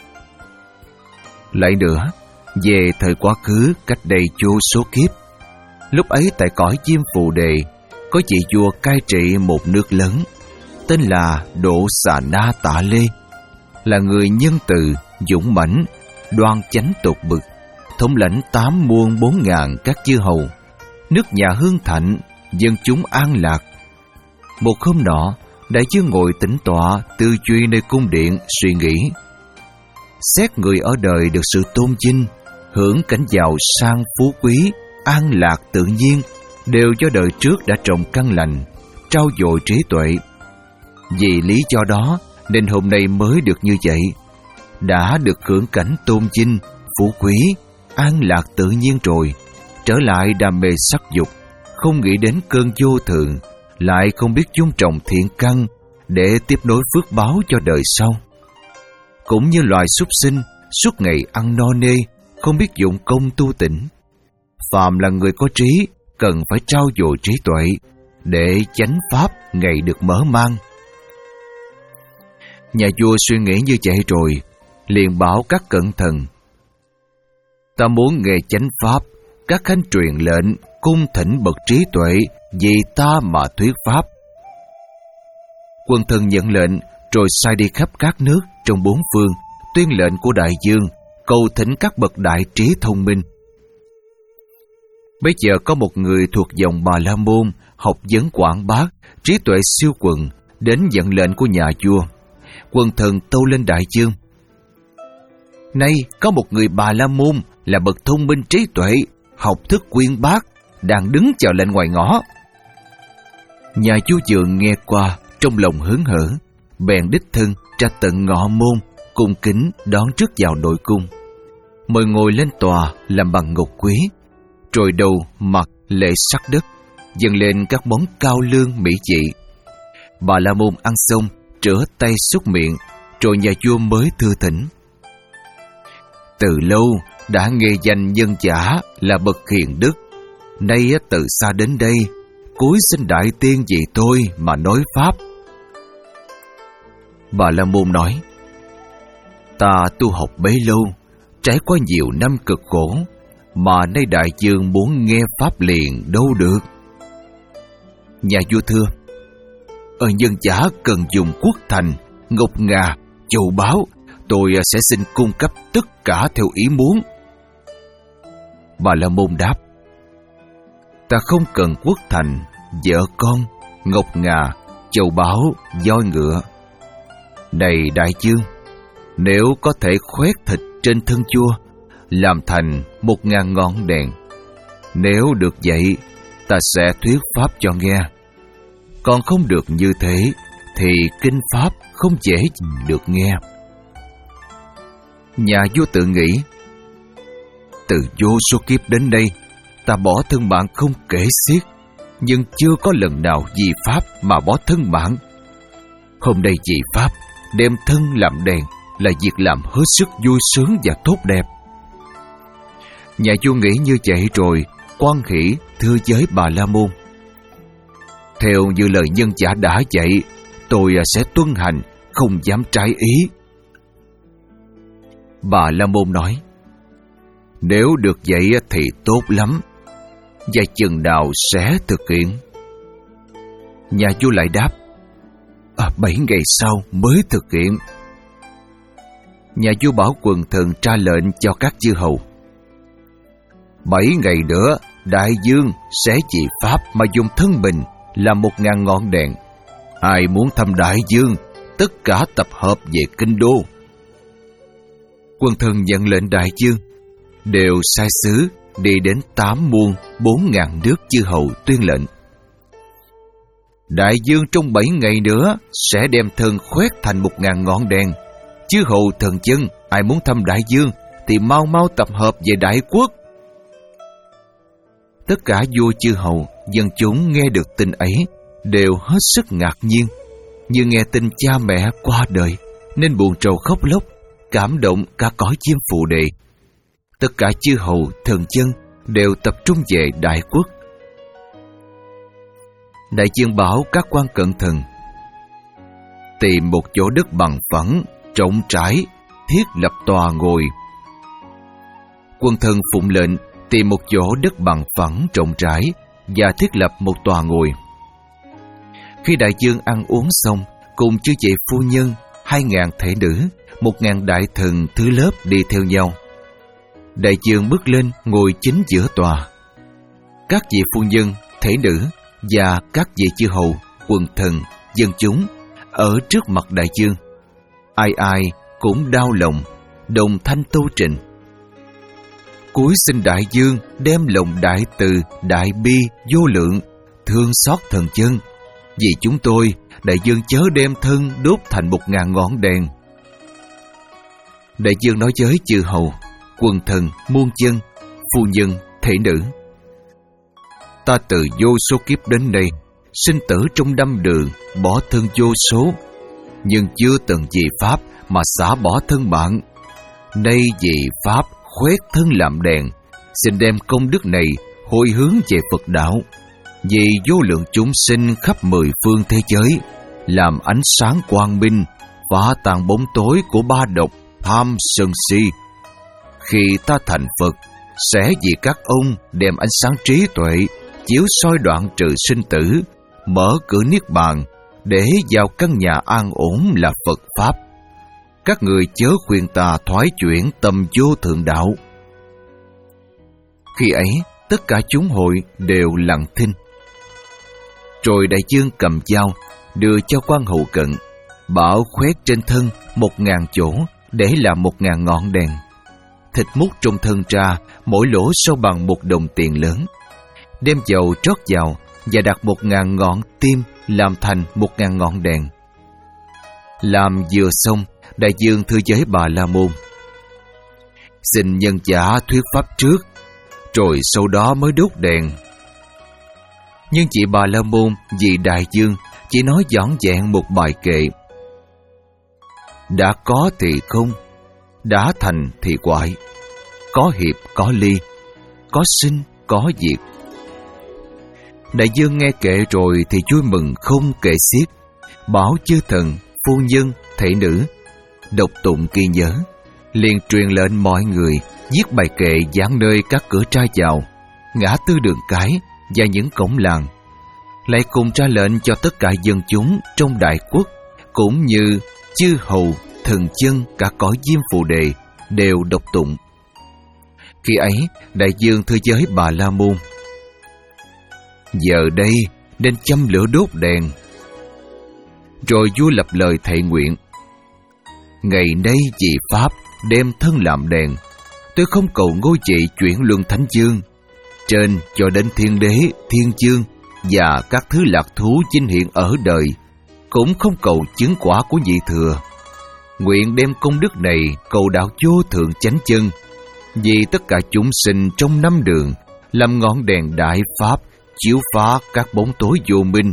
Speaker 1: Lại nữa, về thời quá khứ cách đây vô số kiếp, lúc ấy tại cõi Diêm Phù Đề có vị vua cai trị một nước lớn, tên là Độ Xà Na Tạ Lê, là người nhân từ, dũng mãnh, đoan chánh tột bực, thống lãnh tám muôn bốn ngàn các chư hầu, nước nhà hương thạnh, dân chúng an lạc. Một hôm nọ, đại vương ngồi tĩnh tọa tư duy nơi cung điện, suy nghĩ. Xét người ở đời được sự tôn vinh, hưởng cảnh giàu sang phú quý, an lạc tự nhiên, đều do đời trước đã trồng căn lành, trau dồi trí tuệ. Vì lý do đó nên hôm nay mới được như vậy, đã được hưởng cảnh tôn vinh, phú quý, an lạc tự nhiên rồi, trở lại đam mê sắc dục, không nghĩ đến cơn vô thường, lại không biết dung trồng thiện căn để tiếp nối phước báo cho đời sau. Cũng như loài súc sinh, suốt ngày ăn no nê, không biết dụng công tu tịnh. Phàm là người có trí, cần phải trau dồi trí tuệ, để chánh pháp ngày được mở mang. Nhà vua suy nghĩ như vậy rồi, liền bảo các cận thần: Ta muốn nghe chánh pháp, các khanh truyền lệnh, cung thỉnh bậc trí tuệ, vì ta mà thuyết pháp. Quần thần nhận lệnh, rồi sai đi khắp các nước trong bốn phương, tuyên lệnh của đại vương, cầu thỉnh các bậc đại trí thông minh. Bây giờ có một người thuộc dòng Bà La Môn, học vấn quảng bác, trí tuệ siêu quần, đến nhận lệnh của nhà vua. Quần thần tâu lên đại vương: Nay có một người Bà La Môn là bậc thông minh trí tuệ, học thức uyên bác, đang đứng chờ lệnh ngoài ngõ. Nhà vua vừa nghe qua, trong lòng hớn hở, bèn đích thân ra tận ngõ môn, cung kính đón trước vào nội cung, mời ngồi lên tòa làm bằng ngọc quý, rồi đầu mặt lễ sắc đất, dâng lên các món cao lương mỹ vị. Bà La Môn ăn xong, rửa tay súc miệng, rồi nhà vua mới thưa thỉnh: Từ lâu đã nghe danh nhân giả là bậc hiền đức, nay từ xa đến đây, cúi xin đại tiên vì tôi mà nói pháp. Bà La Môn nói: Ta tu học bấy lâu, trải qua nhiều năm cực khổ, mà nay đại vương muốn nghe pháp liền đâu được. Nhà vua thưa: Ở nhân giả cần dùng quốc thành, ngọc ngà, châu báu, tôi sẽ xin cung cấp tất cả theo ý muốn. Bà La Môn đáp: Ta không cần quốc thành, vợ con, ngọc ngà, châu báu, voi ngựa. Này đại vương, nếu có thể khoét thịt trên thân vua, làm thành một ngàn ngọn đèn, nếu được vậy, ta sẽ thuyết pháp cho nghe. Còn không được như thế, thì kinh pháp không dễ được nghe. Nhà vua tự nghĩ: Từ vô số kiếp đến đây, ta bỏ thân mạng không kể xiết, nhưng chưa có lần nào vì pháp mà bỏ thân mạng. Hôm nay vì pháp, đem thân làm đèn là việc làm hết sức vui sướng và tốt đẹp. Nhà vua nghĩ như vậy rồi, hoan hỉ thưa với Bà La Môn: Theo như lời nhân giả đã dạy, tôi sẽ tuân hành, không dám trái ý. Bà La Môn nói: Nếu được vậy thì tốt lắm, và chừng nào sẽ thực hiện? Nhà vua lại đáp: à, Bảy ngày sau mới thực hiện. Nhà vua bảo quần thần ra lệnh cho các chư hầu: Bảy ngày nữa, đại vương sẽ vì pháp mà dùng thân mình làm một ngàn ngọn đèn. Ai muốn thăm đại vương, tất cả tập hợp về kinh đô. Quần thần nhận lệnh đại vương, đều sai sứ đi đến tám muôn bốn ngàn nước chư hầu tuyên lệnh. Đại dương trong bảy ngày nữa sẽ đem thân khoét thành một ngàn ngọn đèn. Chư hầu thần chân, ai muốn thăm đại dương thì mau mau tập hợp về đại quốc. Tất cả vua chư hầu, dân chúng nghe được tin ấy đều hết sức ngạc nhiên, như nghe tin cha mẹ qua đời nên buồn rầu khóc lóc, cảm động cả cõi chim phù đề. Tất cả chư hầu thần chân đều tập trung về đại quốc. Đại dương bảo các quan cận thần tìm một chỗ đất bằng phẳng, rộng rãi, thiết lập tòa ngồi. Quân thần phụng lệnh tìm một chỗ đất bằng phẳng, rộng rãi và thiết lập một tòa ngồi. Khi đại dương ăn uống xong, cùng chư vị phu nhân, hai ngàn thể nữ, một ngàn đại thần thứ lớp đi theo nhau. Đại dương bước lên ngồi chính giữa tòa. Các vị phu nhân, thể nữ và các vị chư hầu, quần thần, dân chúng ở trước mặt đại dương, ai ai cũng đau lòng, đồng thanh tâu trình: Cúi xin đại dương đem lòng đại từ, đại bi, vô lượng, thương xót thần chân. Vì chúng tôi, đại dương chớ đem thân đốt thành một ngàn ngọn đèn. Đại dương nói với chư hầu, quần thần, muôn dân, phu nhân, thể nữ: Ta từ vô số kiếp đến đây, sinh tử trong năm đường, bỏ thân vô số, nhưng chưa từng vì pháp mà xả bỏ thân bạn. Nay vì pháp khoét thân làm đèn, xin đem công đức này hồi hướng về Phật đạo, vì vô lượng chúng sinh khắp mười phương thế giới, làm ánh sáng quang minh, phá tan bóng tối của ba độc tham sân si. Khi ta thành Phật, sẽ vì các ông đem ánh sáng trí tuệ chiếu soi đoạn trừ sinh tử, mở cửa niết bàn để vào căn nhà an ổn là Phật pháp. Các người chớ khuyên ta thoái chuyển tâm vô thượng đạo. Khi ấy, tất cả chúng hội đều lặng thinh. Rồi đại dương cầm dao đưa cho quan hầu cận, bảo khoét trên thân một ngàn chỗ để làm một ngàn ngọn đèn. Thịt mút trong thân ra, mỗi lỗ sâu bằng một đồng tiền lớn. Đem dầu trót vào và đặt một ngàn ngọn tim làm thành một ngàn ngọn đèn. Làm vừa xong, đại dương thưa với Bà La Môn: Xin nhân giả thuyết pháp trước, rồi sau đó mới đốt đèn. Nhưng chị Bà La Môn vì đại dương chỉ nói vỏn vẹn một bài kệ: Đã có thì không, đã thành thì hoại, có hiệp có ly, có sinh có diệt. Đại dương nghe kệ rồi thì vui mừng không kể xiết, bảo chư thần, phu nhân, thể nữ đọc tụng ghi nhớ, liền truyền lệnh mọi người viết bài kệ dán nơi các cửa ra vào, ngã tư đường cái và những cổng làng, lại cùng ra lệnh cho tất cả dân chúng trong đại quốc, cũng như chư hầu, thần chân cả cõi diêm phù đề đều đọc tụng. Khi ấy, đại dương thưa với Bà La Môn: Giờ đây nên châm lửa đốt đèn. Rồi vua lập lời thệ nguyện: Ngày nay vì pháp đem thân làm đèn, tôi không cầu ngôi vị chuyển luân thánh dương, trên cho đến thiên đế, thiên chương và các thứ lạc thú chinh hiện ở đời, cũng không cầu chứng quả của nhị thừa. Nguyện đem công đức này cầu đạo vô thượng chánh chân, vì tất cả chúng sinh trong năm đường, làm ngọn đèn đại pháp chiếu phá các bóng tối vô minh.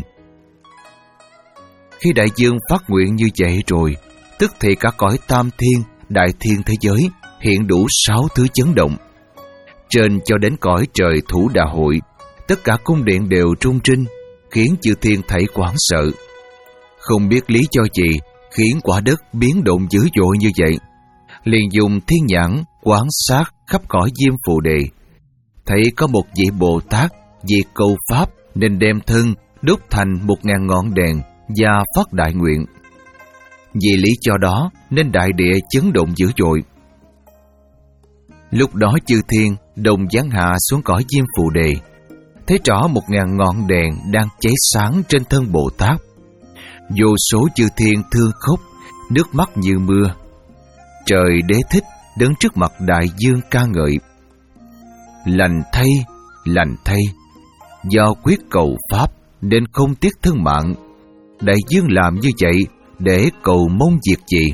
Speaker 1: Khi đại dương phát nguyện như vậy rồi, tức thì cả cõi tam thiên, đại thiên thế giới hiện đủ sáu thứ chấn động. Trên cho đến cõi trời thủ đà hội, tất cả cung điện đều rung rinh, khiến chư thiên thảy hoảng sợ. Không biết lý do gì khiến quả đất biến động dữ dội như vậy, liền dùng thiên nhãn quan sát khắp cõi diêm phù đề, thấy có một vị Bồ Tát vì cầu pháp nên đem thân đốt thành một ngàn ngọn đèn và phát đại nguyện. Vì lý do đó nên đại địa chấn động dữ dội. Lúc đó chư thiên đồng giáng hạ xuống cõi diêm phù đề, thấy rõ một ngàn ngọn đèn đang cháy sáng trên thân Bồ Tát. Vô số chư thiên thương khóc, nước mắt như mưa. Trời đế thích đứng trước mặt đại dương ca ngợi: Lành thay, lành thay, do quyết cầu pháp nên không tiếc thân mạng. Đại dương làm như vậy để cầu mong việc gì?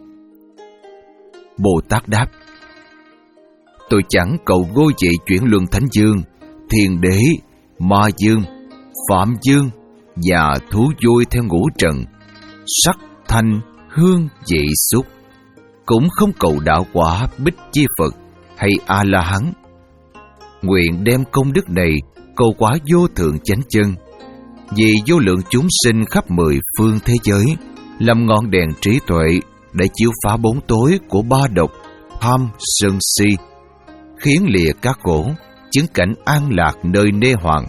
Speaker 1: Bồ Tát đáp: tôi chẳng cầu ngôi vị chuyển luân thánh dương, thiền đế, ma dương, phạm dương và thú vui theo ngũ trần, sắc, thanh, hương, vị, xúc. Cũng không cầu đạo quả Bích Chi Phật hay A-la-hán. Nguyện đem công đức này cầu quả vô thượng chánh chân, vì vô lượng chúng sinh khắp mười phương thế giới làm ngọn đèn trí tuệ để chiếu phá bóng tối của ba độc tham sân si, khiến lìa các khổ, chứng cảnh an lạc nơi nê hoàng.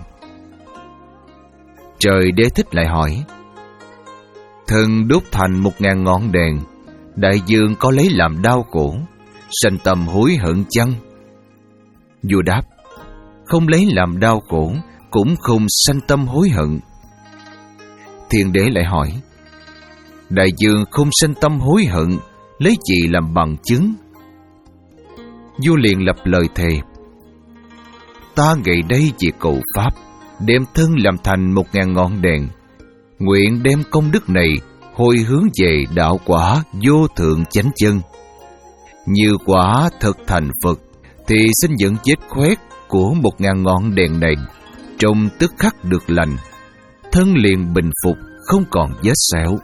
Speaker 1: Trời Đế Thích lại hỏi: thần đốt thành một ngàn ngọn đèn, đại dương có lấy làm đau khổ, sanh tâm hối hận chăng? Vua đáp: không lấy làm đau khổ, cũng không sanh tâm hối hận. Thiên Đế lại hỏi: đại dương không sanh tâm hối hận, lấy gì làm bằng chứng? Vua liền lập lời thề: ta ngày đây vì cầu pháp, đem thân làm thành một ngàn ngọn đèn, nguyện đem công đức này hồi hướng về đạo quả vô thượng chánh chân. Như quả thật thành Phật, thì xin những vết khoét của một ngàn ngọn đèn này trong tức khắc được lành, thân liền bình phục, không còn vết sẹo.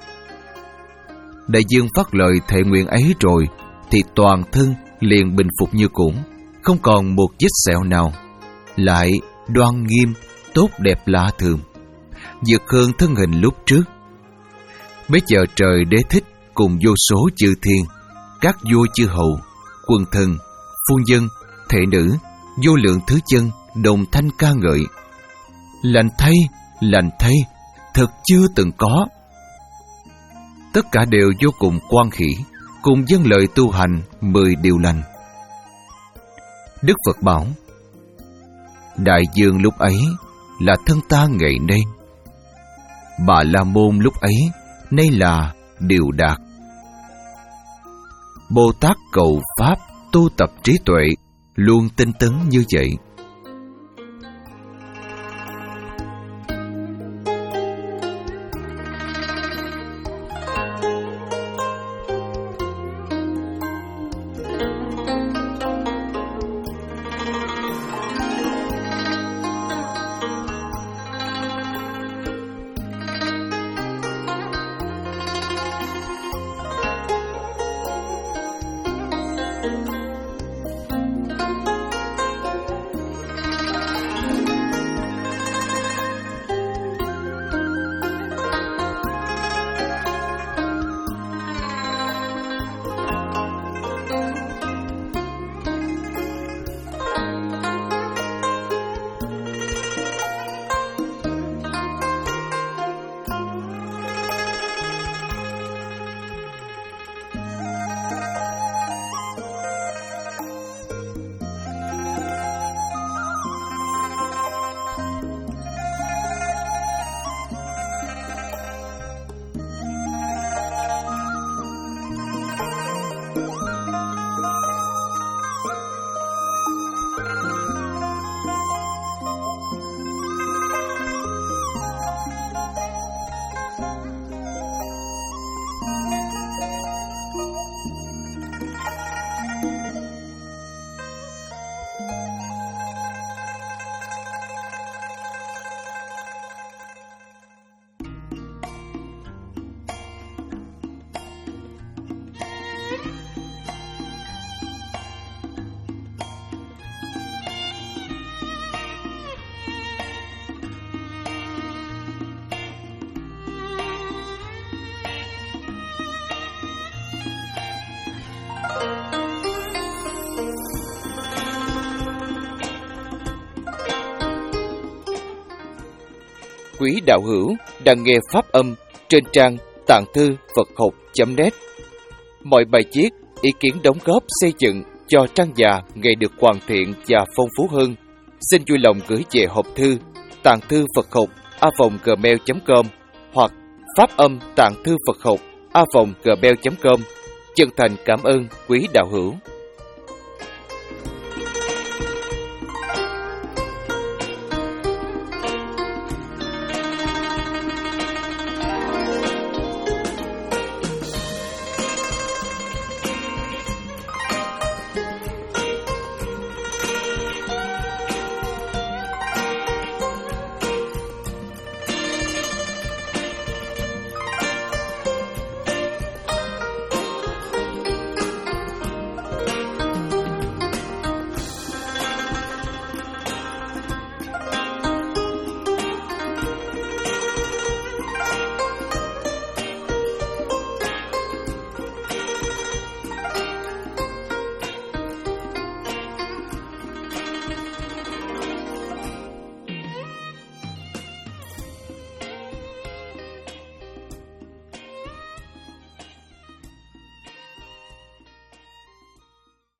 Speaker 1: Đại dương phát lời thệ nguyện ấy rồi, thì toàn thân liền bình phục như cũ, không còn một vết sẹo nào, lại đoan nghiêm, tốt đẹp lạ thường, vượt hơn thân hình lúc trước. Bây giờ Trời Đế Thích cùng vô số chư thiên, các vua chư hầu, quân thần, phu nhân, thể nữ, vô lượng thứ chân đồng thanh ca ngợi: lành thay, lành thay, thật chưa từng có. Tất cả đều vô cùng hoan hỷ, cùng dâng lời tu hành mười điều lành. Đức Phật bảo: đại dương lúc ấy là thân ta ngày nay, Bà La Môn lúc ấy nay là Điều Đạt. Bồ Tát cầu pháp tu tập trí tuệ luôn tinh tấn như vậy.
Speaker 2: Quý đạo hữu đang nghe pháp âm trên trang tạng thư Phật học chấm net. Mọi bài viết, ý kiến đóng góp xây dựng cho trang già ngày được hoàn thiện và phong phú hơn, xin vui lòng gửi về hộp thư tạng thư Phật học a vòng gmail chấm com hoặc pháp âm tạng thư Phật học a vòng gmail chấm com. Chân thành cảm ơn quý đạo hữu.